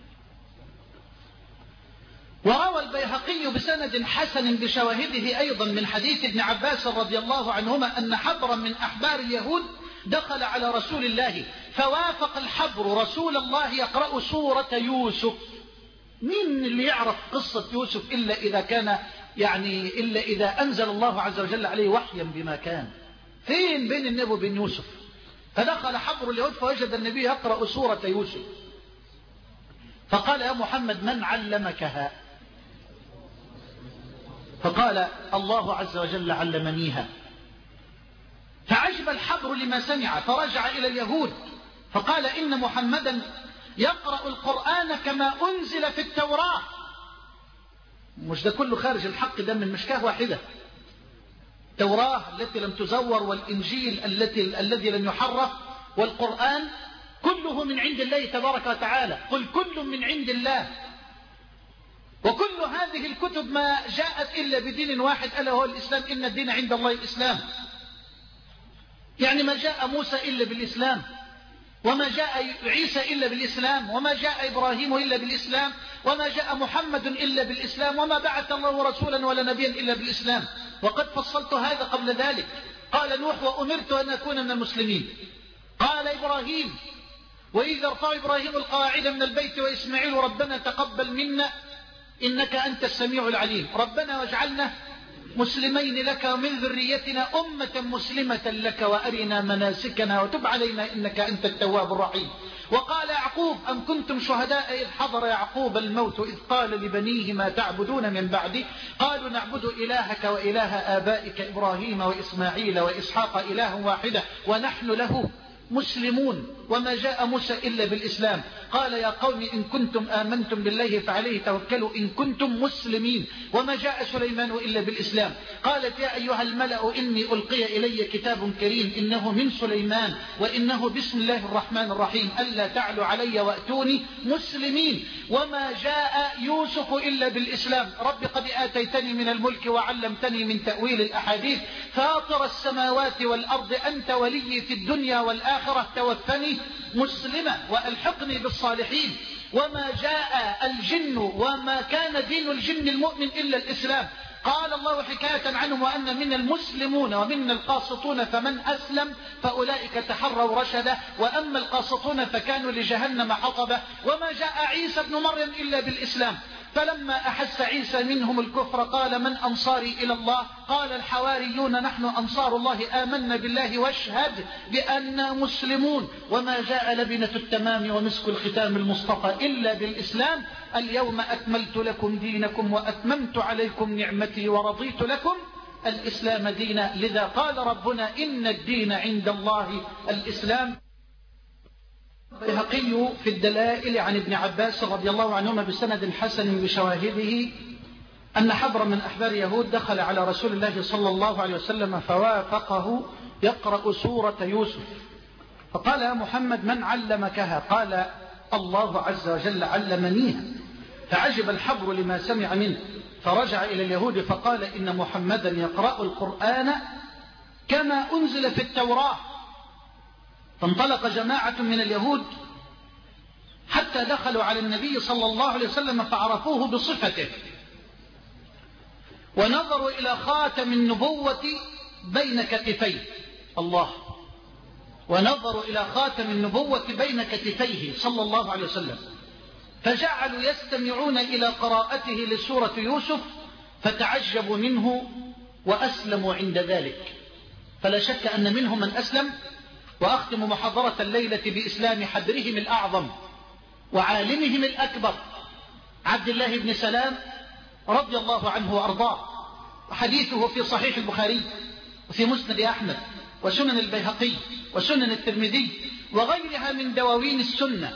وروى البيهقي بسند حسن بشواهده أيضا من حديث ابن عباس رضي الله عنهما أن حبرا من أحبار اليهود دخل على رسول الله فوافق الحبر رسول الله يقرأ سورة يوسف. مين اللي يعرف قصة يوسف إلا إذا كان يعني إلا إذا أنزل الله عز وجل عليه وحيا بما كان؟ فين بين النبي وبين يوسف؟ فدخل حبر اليهود فوجد النبي يقرأ سورة يوسف فقال يا محمد من علمكها؟ فقال الله عز وجل علمنيها. فعجب الحبر لما سمع فرجع إلى اليهود فقال إن محمدا يقرأ القرآن كما أنزل في التوراة. مش ده كله خارج الحق، ده من مشكاه واحدة. التوراة التي لم تزور والإنجيل التي الذي لم يحرف والقرآن كله من عند الله تبارك وتعالى. قل كل من عند الله. وكل هذه الكتب ما جاءت إلا بدين واحد ألا هو الإسلام، إن الدين عند الله الإسلام. يعني ما جاء موسى إلا بالإسلام، وما جاء عيسى إلا بالإسلام، وما جاء إبراهيم إلا بالإسلام، وما جاء محمد إلا بالإسلام، وما بعث الله رسولا ولا نبيا إلا بالإسلام. وقد فصلت هذا قبل ذلك. قال نوح وأمرت أن أكون من المسلمين. قال إبراهيم وإذا ارفع إبراهيم القواعد من البيت وإسماعيل ربنا تقبل منا إنك أنت السميع العليم. ربنا واجعلنا مسلمين لك ومن ذريتنا أمة مسلمة لك وأرنا مناسكنا وتب علينا إنك أنت التواب الرحيم. وقال يعقوب أم كنتم شهداء إذ حضر يعقوب الموت إذ قال لبنيه ما تعبدون من بعدي قالوا نعبد إلهك وإله آبائك إبراهيم وإسماعيل وإسحاق إله واحدة ونحن له مسلمون. وما جاء موسى إلا بالإسلام. قال يا قوم إن كنتم آمنتم بالله فعليه توكلوا إن كنتم مسلمين. وما جاء سليمان إلا بالإسلام. قالت يا أيها الملأ إني ألقي إلي كتاب كريم إنه من سليمان وإنه بسم الله الرحمن الرحيم ألا تعلوا علي وأتوني مسلمين. وما جاء يوسف إلا بالإسلام. رب قد آتيتني من الملك وعلمتني من تأويل الأحاديث فاطر السماوات والأرض أنت ولي في الدنيا والآخرة توفني مسلمة وألحقني بالصالحين. وما جاء الجن وما كان دين الجن المؤمن إلا الإسلام. قال الله حكاية عنهم وأن من المسلمون ومن القاسطون فمن أسلم فأولئك تحروا رشدا وأما القاسطون فكانوا لجهنم حطبا. وما جاء عيسى ابن مريم إلا بالإسلام. فلما أحس عيسى منهم الكفر قال من أنصاري إلى الله قال الحواريون نحن أنصار الله آمنا بالله واشهد بأننا مسلمون. وما جاء لبنة التمام ومسك الختام المصطفى إلا بالإسلام. اليوم أكملت لكم دينكم وأتممت عليكم نعمتي ورضيت لكم الإسلام دينا. لذا قال ربنا إن الدين عند الله الإسلام. البيهقي في الدلائل عن ابن عباس رضي الله عنهما بسند حسن بشواهده أن حبرا من أحبار يهود دخل على رسول الله صلى الله عليه وسلم فوافقه يقرأ سورة يوسف فقال يا محمد من علمكها؟ قال الله عز وجل علمنيها. فعجب الحبر لما سمع منه فرجع إلى اليهود فقال إن محمدا يقرأ القرآن كما أنزل في التوراة. فانطلق جماعة من اليهود حتى دخلوا على النبي صلى الله عليه وسلم فعرفوه بصفته ونظروا إلى خاتم النبوة بين كتفيه. الله. ونظروا إلى خاتم النبوة بين كتفيه صلى الله عليه وسلم، فجعلوا يستمعون إلى قراءته لسورة يوسف، فتعجبوا منه وأسلموا عند ذلك. فلا شك أن منهم من أسلم. وأختم محاضرة الليلة بإسلام حبرهم الأعظم وعالمهم الأكبر عبد الله بن سلام رضي الله عنه وأرضاه، وحديثه في صحيح البخاري وفي مسند أحمد وسنن البيهقي وسنن الترمذي وغيرها من دواوين السنة.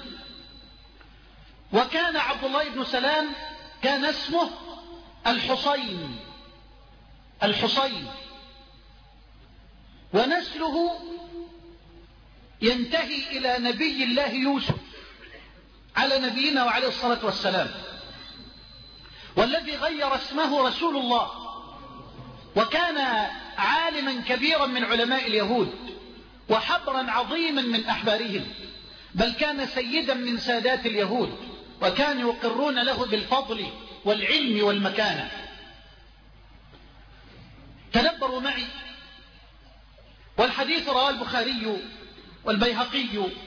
وكان عبد الله بن سلام كان اسمه الحصين الحصين ونسله ينتهي إلى نبي الله يوسف على نبينا وعليه الصلاة والسلام، والذي غير اسمه رسول الله. وكان عالما كبيرا من علماء اليهود وحبرا عظيما من أحبارهم، بل كان سيدا من سادات اليهود، وكانوا يقرون له بالفضل والعلم والمكانة. تدبروا معي، والحديث رواه البخاري والبيهقي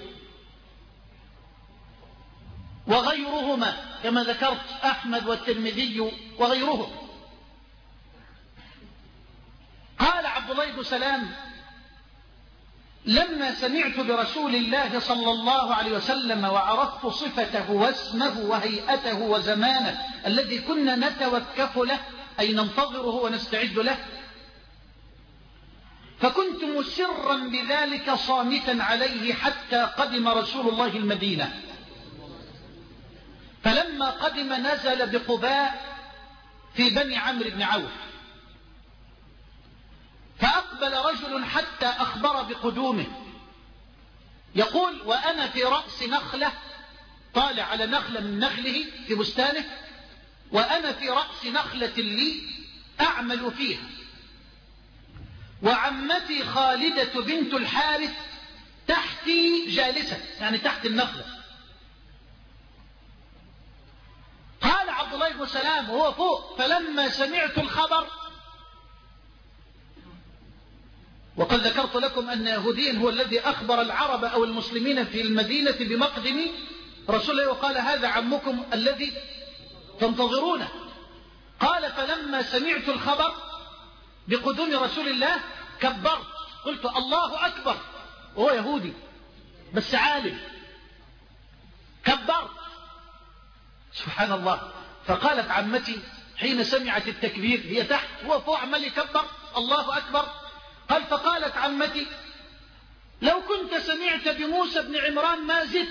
وغيرهما كما ذكرت، أحمد والترمذي وغيرهم. قال عبد الله بن سلام: لما سمعت برسول الله صلى الله عليه وسلم وعرفت صفته واسمه وهيئته وزمانه الذي كنا نتوكف له، أي ننتظره ونستعد له، فكنت مسرا بذلك صامتا عليه حتى قدم رسول الله المدينة. فلما قدم نزل بقباء في بني عمرو بن عوف، فأقبل رجل حتى أخبر بقدومه، يقول: وأنا في رأس نخلة، طالع على نخلة من نخله في بستانه، وأنا في رأس نخلة لي أعمل فيها، وعمتي خالدة بنت الحارث تحتي جالسة، يعني تحت النخلة. قال عبد الله بن سلام وهو فوق: فلما سمعت الخبر، وقد ذكرت لكم أن يهوديا هو الذي أخبر العرب أو المسلمين في المدينة بمقدم رسول الله، وقال: هذا عمكم الذي تنتظرونه. قال: فلما سمعت الخبر بقدوم رسول الله كبرت، قلت: الله أكبر، وهو يهودي بس عالم. كبرت، سبحان الله. فقالت عمتي حين سمعت التكبير، هي تحت هو فوق عمال يكبر الله أكبر، قال: فقالت عمتي: لو كنت سمعت بموسى بن عمران ما زدت.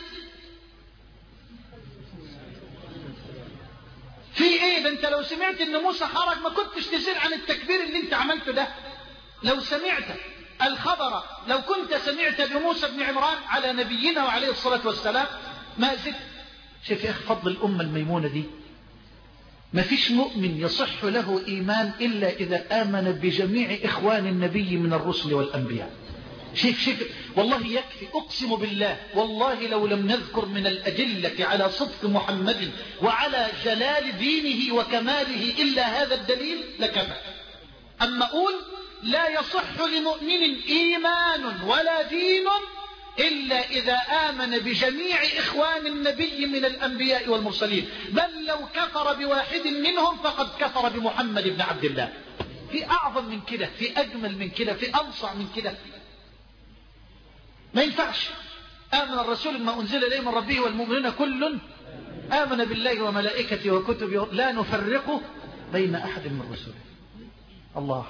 في ايه ده؟ انت لو سمعت ان موسى خرج ما كنتش تزيد عن التكبير اللي انت عملته ده. لو سمعت الخبر، لو كنت سمعت بموسى بن عمران على نبينا وعليه الصلاة والسلام ما زدت. شوف يا اخي فضل الأمة الميمونة دي، ما فيش مؤمن يصح له إيمان إلا إذا آمن بجميع إخوان النبي من الرسل والأنبياء. شوف شوف والله يكفي، أقسم بالله والله لو لم نذكر من الأدلة على صدق محمد وعلى جلال دينه وكماله إلا هذا الدليل لكفى. أما أقول لا يصح لمؤمن إيمان ولا دين إلا إذا آمن بجميع إخوان النبي من الأنبياء والمرسلين، بل لو كفر بواحد منهم فقد كفر بمحمد بن عبد الله. في أعظم من كده، في أجمل من كده، في أنصع من كده؟ ما ينفعش. آمن الرسول ما أنزل إليه من ربه والمؤمنون كل آمن بالله وملائكته وكتبه لا نفرق بين أحد من رسوله. الله.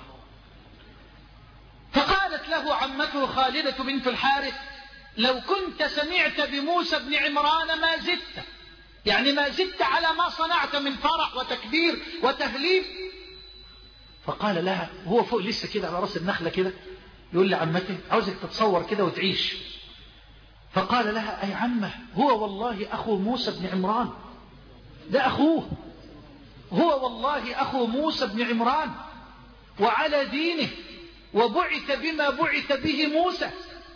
فقالت له عمته خالدة بنت الحارث: لو كنت سمعت بموسى بن عمران ما زدت، يعني ما زدت على ما صنعت من فرح وتكبير وتهليل. فقال لها هو فوق لسه كده على رأس النخلة كده، يقول لعمته: عاوزك تتصور كده وتعيش. فقال لها: أي عمه، هو والله أخو موسى بن عمران، ده أخوه، هو والله أخو موسى بن عمران وعلى دينه، وبعث بما بعث به موسى.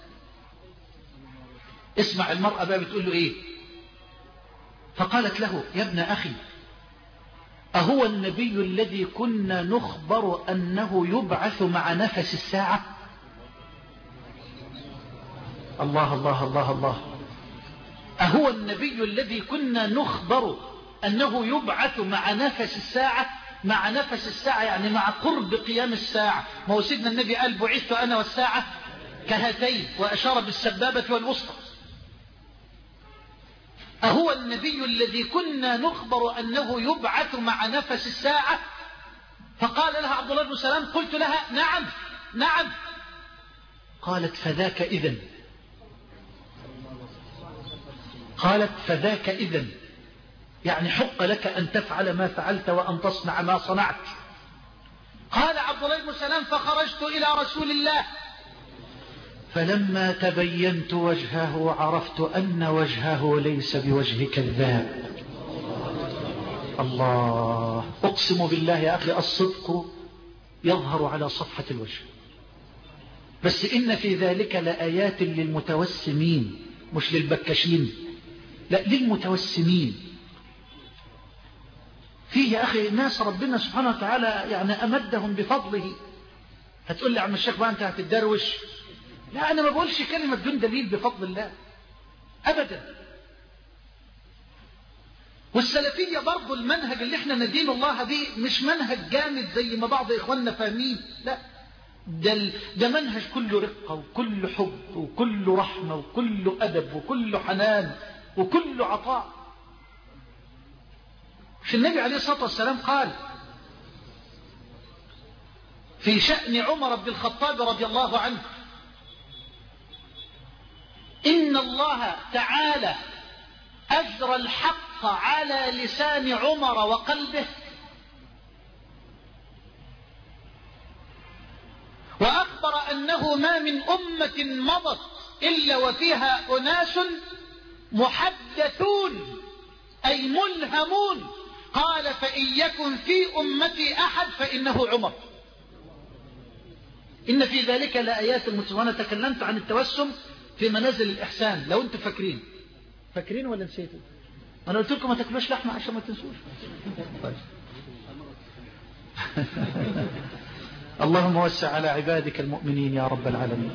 اسمع المرأة بقى بتقول له إيه. فقالت له: يا ابن أخي، أهو النبي الذي كنا نخبر أنه يبعث مع نفس الساعة؟ الله الله الله الله. أهو النبي الذي كنا نخبر أنه يبعث مع نفس الساعة؟ مع نفس الساعة يعني مع قرب قيام الساعة. ما هو سيدنا النبي قال بعثت أنا والساعة كهاتين، وأشار بالسبابة والوسطى. أهو النبي الذي كنا نخبر أنه يبعث مع نفس الساعة؟ فقال لها عبد الله بن سلام قلت لها نعم نعم. قالت فذاك إذن قالت فذاك إذن يعني حق لك أن تفعل ما فعلت وأن تصنع ما صنعت. قال عبد الله بن سلام فخرجت إلى رسول الله فلما تبينت وجهه عرفت أن وجهه ليس بوجه كذاب. الله. أقسم بالله يا أخي الصدق يظهر على صفحة الوجه، بس إن في ذلك لآيات للمتوسمين مش للبكشين، لا للمتوسمين. فيه يا أخي ناس ربنا سبحانه وتعالى يعني أمدهم بفضله. هتقول لي عم الشيخ بقى أنت هتدروش؟ لا أنا ما بقولش كلمة بدون دليل بفضل الله أبدا. والسلفية برضو المنهج اللي احنا ندين الله به مش منهج جامد زي ما بعض إخواننا فاهمين، لا ده, ده منهج كله رقة وكله حب وكله رحمة وكله أدب وكله حنان وكله عطاء. مش النبي عليه الصلاة والسلام قال في شأن عمر بن الخطاب رضي الله عنه إن الله تعالى أجرى الحق على لسان عمر وقلبه، وأخبر أنه ما من أمة مضت إلا وفيها أناس محدثون أي ملهمون. قال فإن يكن في أمتي أحد فإنه عمر. إن في ذلك لآيات المتوسمين. أنا تكلمت عن التوسم في منازل الإحسان، لو أنتم فاكرين فاكرين ولا نسيتوا؟ أنا قلت لكم ما تاكلوش لحمة عشان ما تنسوش. اللهم وسع على عبادك المؤمنين يا رب العالمين.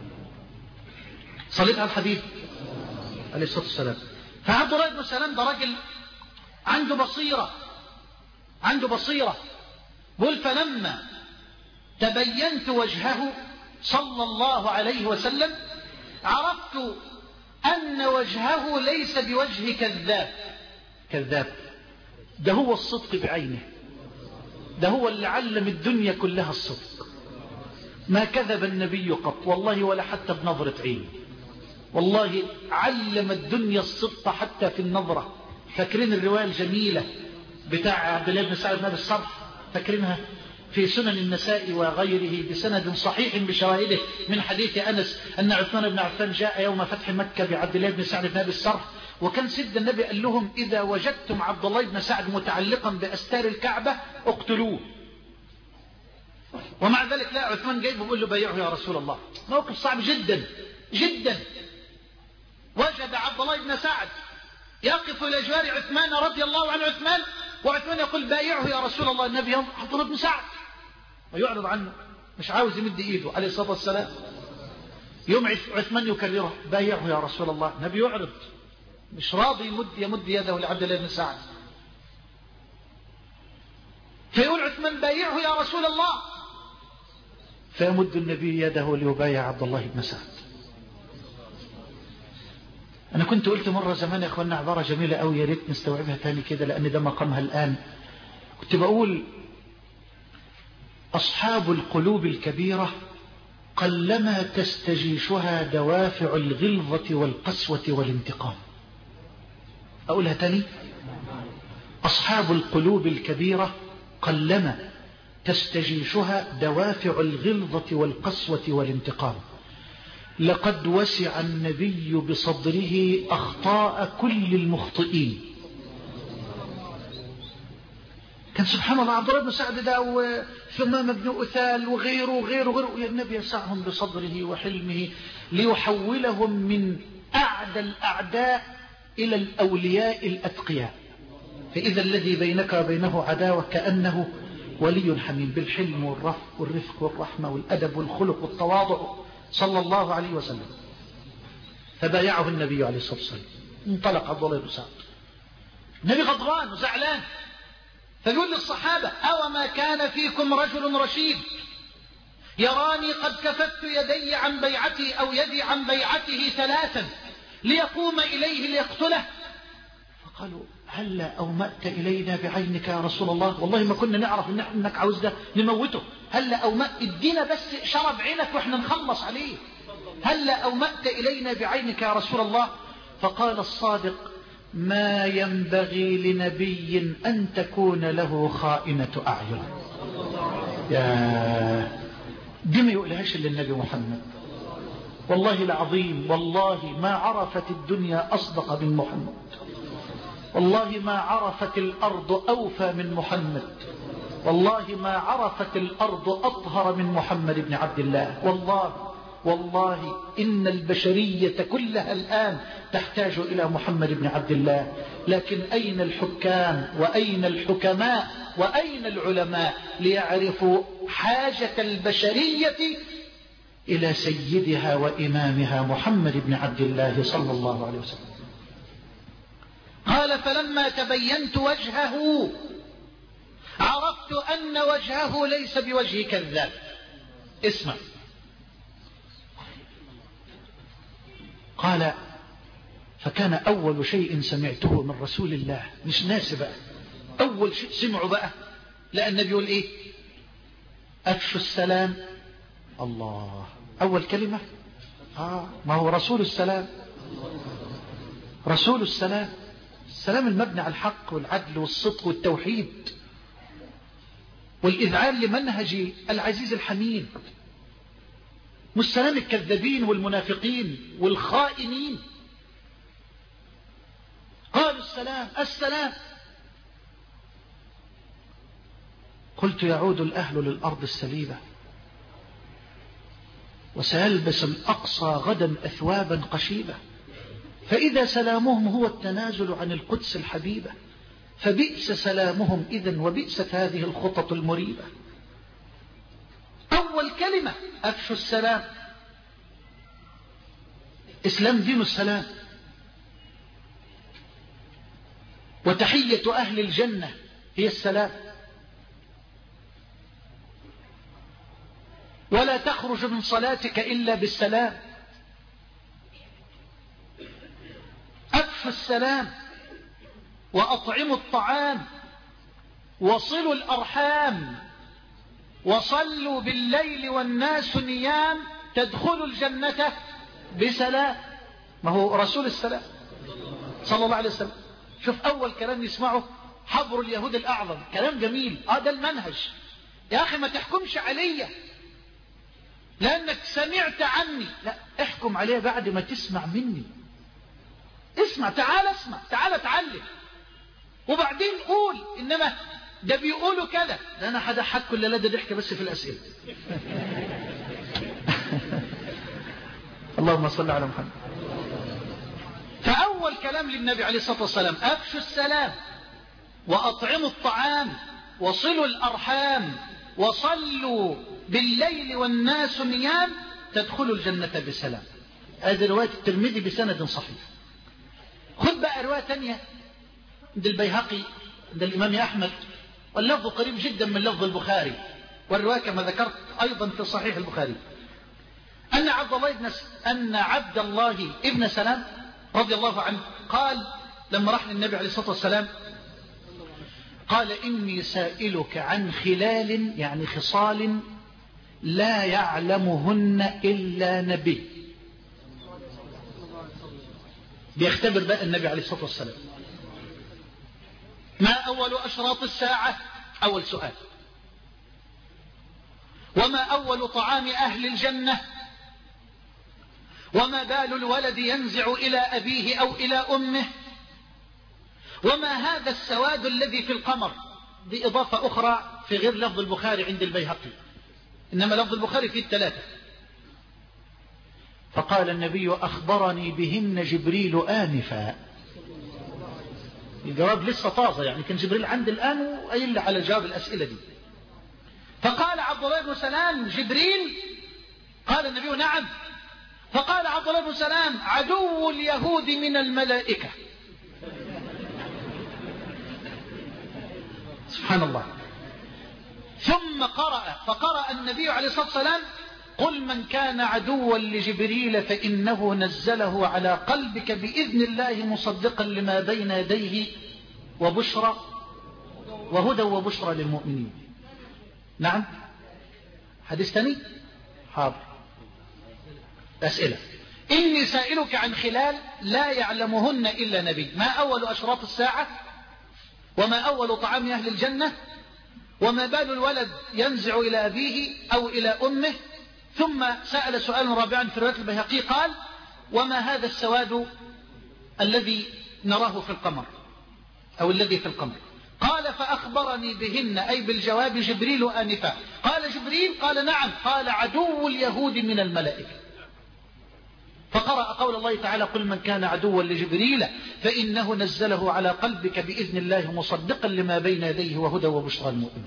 صليت على الحبيب عليه الصلاة والسلام. فعبد الله بن سلام ده راجل عنده بصيرة عنده بصيرة قل فلما تبينت وجهه صلى الله عليه وسلم عرفت أن وجهه ليس بوجه كذاب. كذاب ده هو الصدق بعينه، ده هو اللي علم الدنيا كلها الصدق. ما كذب النبي قط والله ولا حتى بنظرة عين، والله علم الدنيا الصدق حتى في النظرة. فاكرين الرواية الجميلة بتاع عبد الله بن سعد بن أبي الصرح؟ فاكرينها في سنن النساء وغيره بسند صحيح بشواهده من حديث أنس أن عثمان بن عفان جاء يوم فتح مكة بعبد الله بن سعد بن أبي الصرح، وكان سيدنا النبي قال لهم إذا وجدتم عبد الله بن سعد متعلقا بأستار الكعبة اقتلوه. ومع ذلك لا، عثمان جاي بيقول له بايعه يا رسول الله. موقف صعب جدا جدا. وجد عبد الله بن سعد يقف إلى جوار عثمان رضي الله عن عثمان، وعثمان يقول بايعه يا رسول الله. النبي عبد الله بن سعد ويعرض عنه، مش عاوز يمد ايده عليه الصلاة والسلام. يوم عثمان يكرره بايعه يا رسول الله. النبي يعرض، مش راضي يمد يمد يده لعبد الله بن سعد. فيقول عثمان بايعه يا رسول الله، فيمد النبي يده ليبايع عبد الله بن سعد. أنا كنت قلت مرة زمان يا أخوانا عبارة جميلة أوي، يا ريت نستوعبها تاني كده لأن ده مقامها الآن. كنت بقول أصحاب القلوب الكبيرة قلما تستجيشها دوافع الغلظة والقسوة والانتقام. أقولها تاني، أصحاب القلوب الكبيرة قلما تستجيشها دوافع الغلظة والقسوة والانتقام. لقد وسع النبي بصدره أخطاء كل المخطئين. كان سبحان الله عبد الله بن سعد ده وثمامة بن أثال وغيره وغيره وغيره، النبي يسعهم بصدره وحلمه ليحولهم من أعدى الأعداء إلى الأولياء الأتقياء. فإذا الذي بينك وبينه عداوة كأنه ولي حميم، بالحلم والرفق والرفق والرحمة والأدب والخلق والتواضع صلى الله عليه وسلم. فبايعه النبي عليه الصلاة والسلام. انطلق عبد الله بن سعد، النبي غضبان وزعلان، فيقول للصحابة: أو ما كان فيكم رجل رشيد يراني قد كفت يدي عن بيعتي أو يدي عن بيعته ثلاثا ليقوم إليه ليقتله؟ فقالوا: هلا أومأت إلينا بعينك يا رسول الله؟ والله ما كنا نعرف إنك عاوز ده نموته. هلا أومأت، ادينا بس شرب عينك وإحنا نخلص عليه. هلا أومأت إلينا بعينك يا رسول الله؟ فقال الصادق: ما ينبغي لنبي أن تكون له خائنة أعين. يا دي ما يقولهاش إلا النبي محمد. والله العظيم، والله ما عرفت الدنيا أصدق من محمد، والله ما عرفت الأرض أوفى من محمد، والله ما عرفت الأرض أطهر من محمد بن عبد الله. والله والله إن البشرية كلها الآن تحتاج إلى محمد بن عبد الله، لكن أين الحكام وأين الحكماء وأين العلماء ليعرفوا حاجة البشرية إلى سيدها وإمامها محمد بن عبد الله صلى الله عليه وسلم. قال: فلما تبينت وجهه عرفت أن وجهه ليس بوجه كذاب. اسمع، قال: فكان أول شيء سمعته من رسول الله، مش ناس بقى، أول شيء سمعوا بقى، لأن النبي يقول إيه؟ أفشوا السلام. الله، أول كلمة. آه ما هو رسول السلام، رسول السلام، السلام المبني على الحق والعدل والصدق والتوحيد والإذعان لمنهج العزيز الحميد، مش سلام الكذابين والمنافقين والخائنين. قالوا: السلام السلام. قلت: يعود الأهل للأرض السليبة، وسيلبس الأقصى غدا أثوابا قشيبة، فإذا سلامهم هو التنازل عن القدس الحبيبة، فبئس سلامهم إذن وبئست هذه الخطط المريبة. أول كلمة: أفشوا السلام. إسلام دين السلام، وتحية أهل الجنة هي السلام، ولا تخرج من صلاتك إلا بالسلام. أفشوا السلام وأطعموا الطعام وصلوا الأرحام وصلوا بالليل والناس نيام تدخلوا الجنة بسلام. ما هو رسول السلام صلى الله عليه وسلم. شوف أول كلام نسمعه: حبر اليهود الأعظم. كلام جميل، هذا المنهج. يا أخي ما تحكمش علي لأنك سمعت عني، لا، احكم عليه بعد ما تسمع مني. اسمع، تعال اسمع، تعال اتعلم، وبعدين قول. إنما ده بيقولوا كده، ده أنا هضحك كل لا ده ضحك بس في الأسئلة. اللهم صل على محمد. فأول كلام للنبي عليه الصلاة والسلام: أفشوا السلام وأطعموا الطعام وصلوا الأرحام وصلوا بالليل والناس نيام تدخلوا الجنة بسلام. هذه رواية الترمذي بسند صحيح. خذ بقى رواية ثانية عند البيهقي عند الإمام أحمد، واللفظ قريب جدا من لفظ البخاري، والرواية كما ذكرت أيضا في صحيح البخاري، أن عبد الله ابن أن عبد الله ابن سلام رضي الله عنه قال لما راح للنبي عليه الصلاة والسلام، قال: إني سائلك عن خلال، يعني خصال لا يعلمهن إلا نبي. بيختبر بقى النبي عليه الصلاة والسلام: ما أول أشراط الساعة؟ أول سؤال. وما أول طعام أهل الجنة؟ وما بال الولد ينزع إلى أبيه أو إلى أمه؟ وما هذا السواد الذي في القمر؟ دي إضافة أخرى في غير لفظ البخاري عند البيهقي، إنما لفظ البخاري فيه الثلاثة. فقال النبي: أخبرني بهن جبريل آنفا. الجواب لسه طازة، يعني كان جبريل عند الآن وقايل لي على جواب الأسئلة دي. فقال عبد الله بن سلام: جبريل؟ قال النبي: نعم. فقال عبد الله بن سلام: عدو اليهود من الملائكة. سبحان الله. ثم قرأ فقرأ النبي عليه الصلاة والسلام: قل من كان عدوا لجبريل فإنه نزله على قلبك بإذن الله مصدقا لما بين يديه وبشرى وهدى وبشرى للمؤمنين. نعم. حديث ثاني. حاضر. أسئلة. إني سائلك عن خلال لا يعلمهن إلا نبي. ما أول أشراط الساعة؟ وما أول طعام أهل الجنة؟ وما بال الولد ينزع إلى أبيه أو إلى أمه؟ ثم سأل سؤال رابعا في رواية البيهقي قال: وما هذا السواد الذي نراه في القمر أو الذي في القمر؟ قال: فأخبرني بهن أي بالجواب جبريل آنفا. قال جبريل؟ قال: نعم. قال: عدو اليهود من الملائكة. فقرأ قول الله تعالى: قل من كان عدوا لجبريل فإنه نزله على قلبك بإذن الله مصدقا لما بين يديه وهدى وبشرى المؤمنين.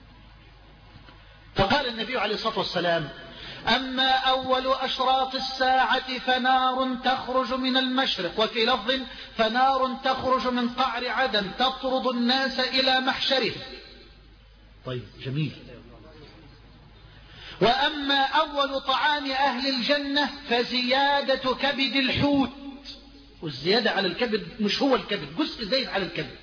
فقال النبي عليه الصلاة والسلام: أما أول أشراط الساعة فنار تخرج من المشرق، وفي لفظ: فنار تخرج من قعر عدن تطرد الناس إلى محشره. طيب، جميل. وأما أول طعام أهل الجنة فزيادة كبد الحوت. والزيادة على الكبد مش هو الكبد، جزء زايد على الكبد.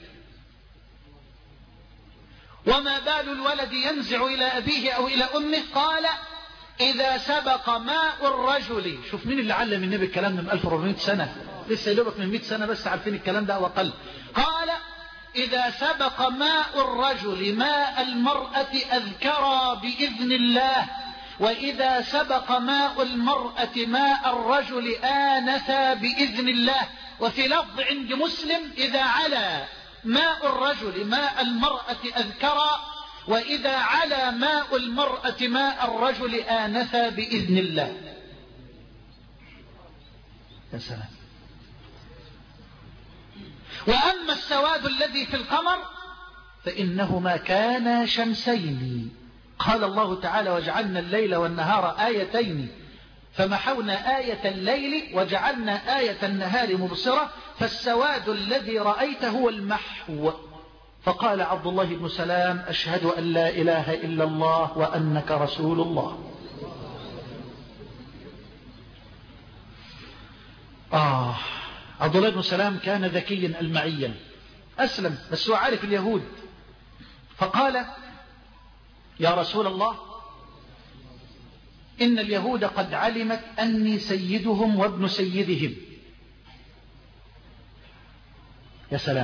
وما بال الولد ينزع إلى أبيه أو إلى أمه؟ قال: إذا سبق ماء الرجل. شوف مين اللي علم النبي الكلام من ألف وأربعمائة سنة، لسه يدوبك من مئة سنة بس عارفين الكلام ده أو أقل. قال: إذا سبق ماء الرجل ماء المرأة أذكرى بإذن الله، وإذا سبق ماء المرأة ماء الرجل آنثا بإذن الله. وفي لفظ عند مسلم: إذا علا ماء الرجل ماء المرأة أذكرى، وإذا علا ماء المرأة ماء الرجل آنثا بإذن الله. يا سلام. وأما السواد الذي في القمر فإنهما كانا شمسين. قال الله تعالى: وجعلنا الليل والنهار آيتين فمحونا آية الليل وجعلنا آية النهار مبصرة، فالسواد الذي رأيت هو المحو. فقال عبد الله بن سلام: أشهد أن لا إله إلا الله وأنك رسول الله. آه عبد الله بن سلام كان ذكيا ألمعيا، أسلم بس هو عارف اليهود. فقال: يا رسول الله، إن اليهود قد علمت أني سيدهم وابن سيدهم. يا سلام.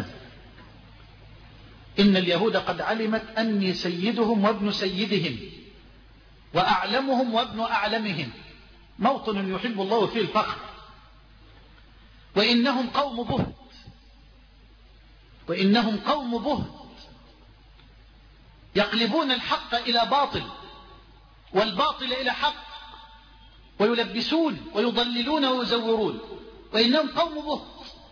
إن اليهود قد علمت أني سيدهم وابن سيدهم وأعلمهم وابن أعلمهم، موطن يحب الله فيه الفخر. وإنهم قوم بهت وإنهم قوم بهت يقلبون الحق إلى باطل والباطل إلى حق، ويلبسون ويضللون ويزورون. وإنهم قوم بهت.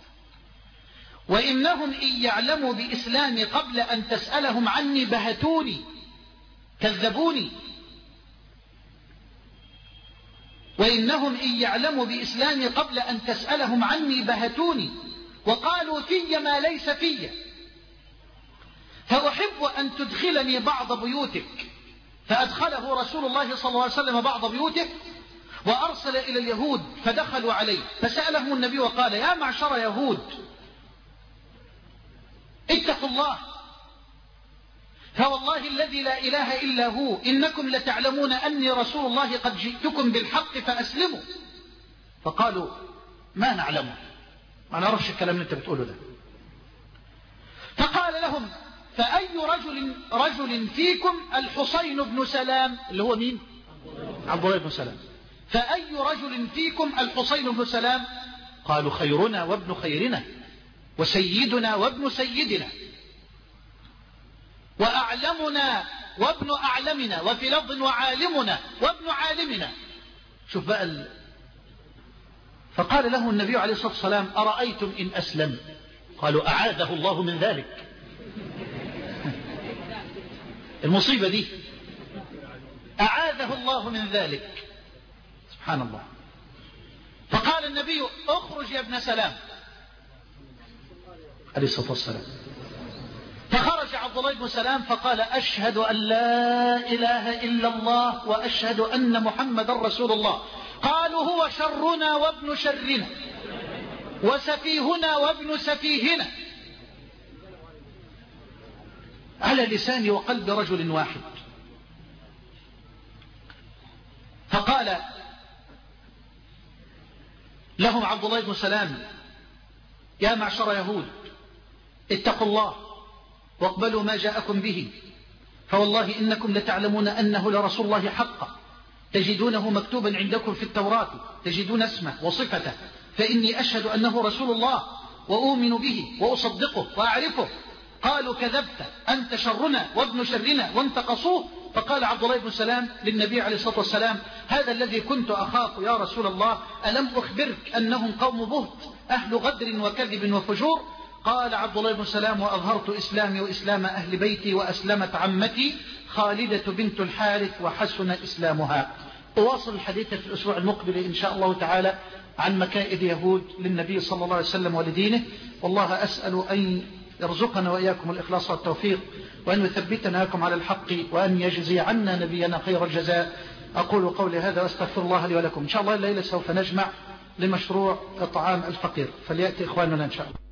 وإنهم إن يعلموا بإسلامي قبل أن تسألهم عني بهتوني كذبوني. وإنهم إن يعلموا بإسلامي قبل أن تسألهم عني بهتوني وقالوا في ما ليس في. فأحب أن تدخلني بعض بيوتك. فأدخله رسول الله صلى الله عليه وسلم بعض بيوته، وأرسل إلى اليهود فدخلوا عليه، فسألهم النبي وقال: يا معشر يهود، اتقوا الله، فوالله الذي لا إله إلا هو إنكم لتعلمون أني رسول الله قد جئتكم بالحق فأسلموا. فقالوا: ما نعلمه، ما نعرفش الكلام اللي انت بتقوله ده. فقال لهم: فأي رجل رجل فيكم الحسين بن سلام، اللي هو مين؟ عبد الله بن سلام. فأي رجل فيكم الحسين بن سلام؟ قالوا: خيرنا وابن خيرنا وسيدنا وابن سيدنا وأعلمنا وابن أعلمنا، وفي لفظ وعالمنا وابن عالمنا. شوف بقى ال... فقال له النبي عليه الصلاة والسلام: أرأيتم إن أسلم؟ قالوا أعاذه الله من ذلك. المصيبة دي أعاذه الله من ذلك، سبحان الله. فقال النبي اخرج يا ابن سلام عليه الصلاة والسلام. فخرج عبد الله بن سلام فقال أشهد أن لا إله إلا الله وأشهد أن محمد رسول الله. قالوا هو شرنا وابن شرنا وسفيهنا وابن سفيهنا، على لسان وقلب رجل واحد. فقال لهم عبد الله بن سلام يا معشر يهود اتقوا الله واقبلوا ما جاءكم به، فوالله إنكم لتعلمون أنه لرسول الله حقا، تجدونه مكتوبا عندكم في التوراة، تجدون اسمه وصفته، فإني أشهد أنه رسول الله وأؤمن به وأصدقه وأعرفه. قالوا كذبت، أنت شرنا وابن شرنا، وانتقصوه. فقال عبد الله بن سلام للنبي عليه الصلاة والسلام هذا الذي كنت أخاف يا رسول الله، ألم أخبرك أنهم قوم بهت أهل غدر وكذب وفجور؟ قال عبد الله بن سلام وأظهرت إسلامي وإسلام أهل بيتي وأسلمت عمتي خالدة بنت الحارث وحسن إسلامها. أواصل الحديث في الأسبوع المقبل إن شاء الله تعالى عن مكائد يهود للنبي صلى الله عليه وسلم ولدينه، والله أسأل أن يرزقنا وإياكم الإخلاص والتوفيق، وأن يثبتنا لكم على الحق، وأن يجزي عنا نبينا خير الجزاء. أقول قولي هذا واستغفر الله لي ولكم. إن شاء الله الليلة سوف نجمع لمشروع إطعام الفقير، فليأتي إخواننا إن شاء الله.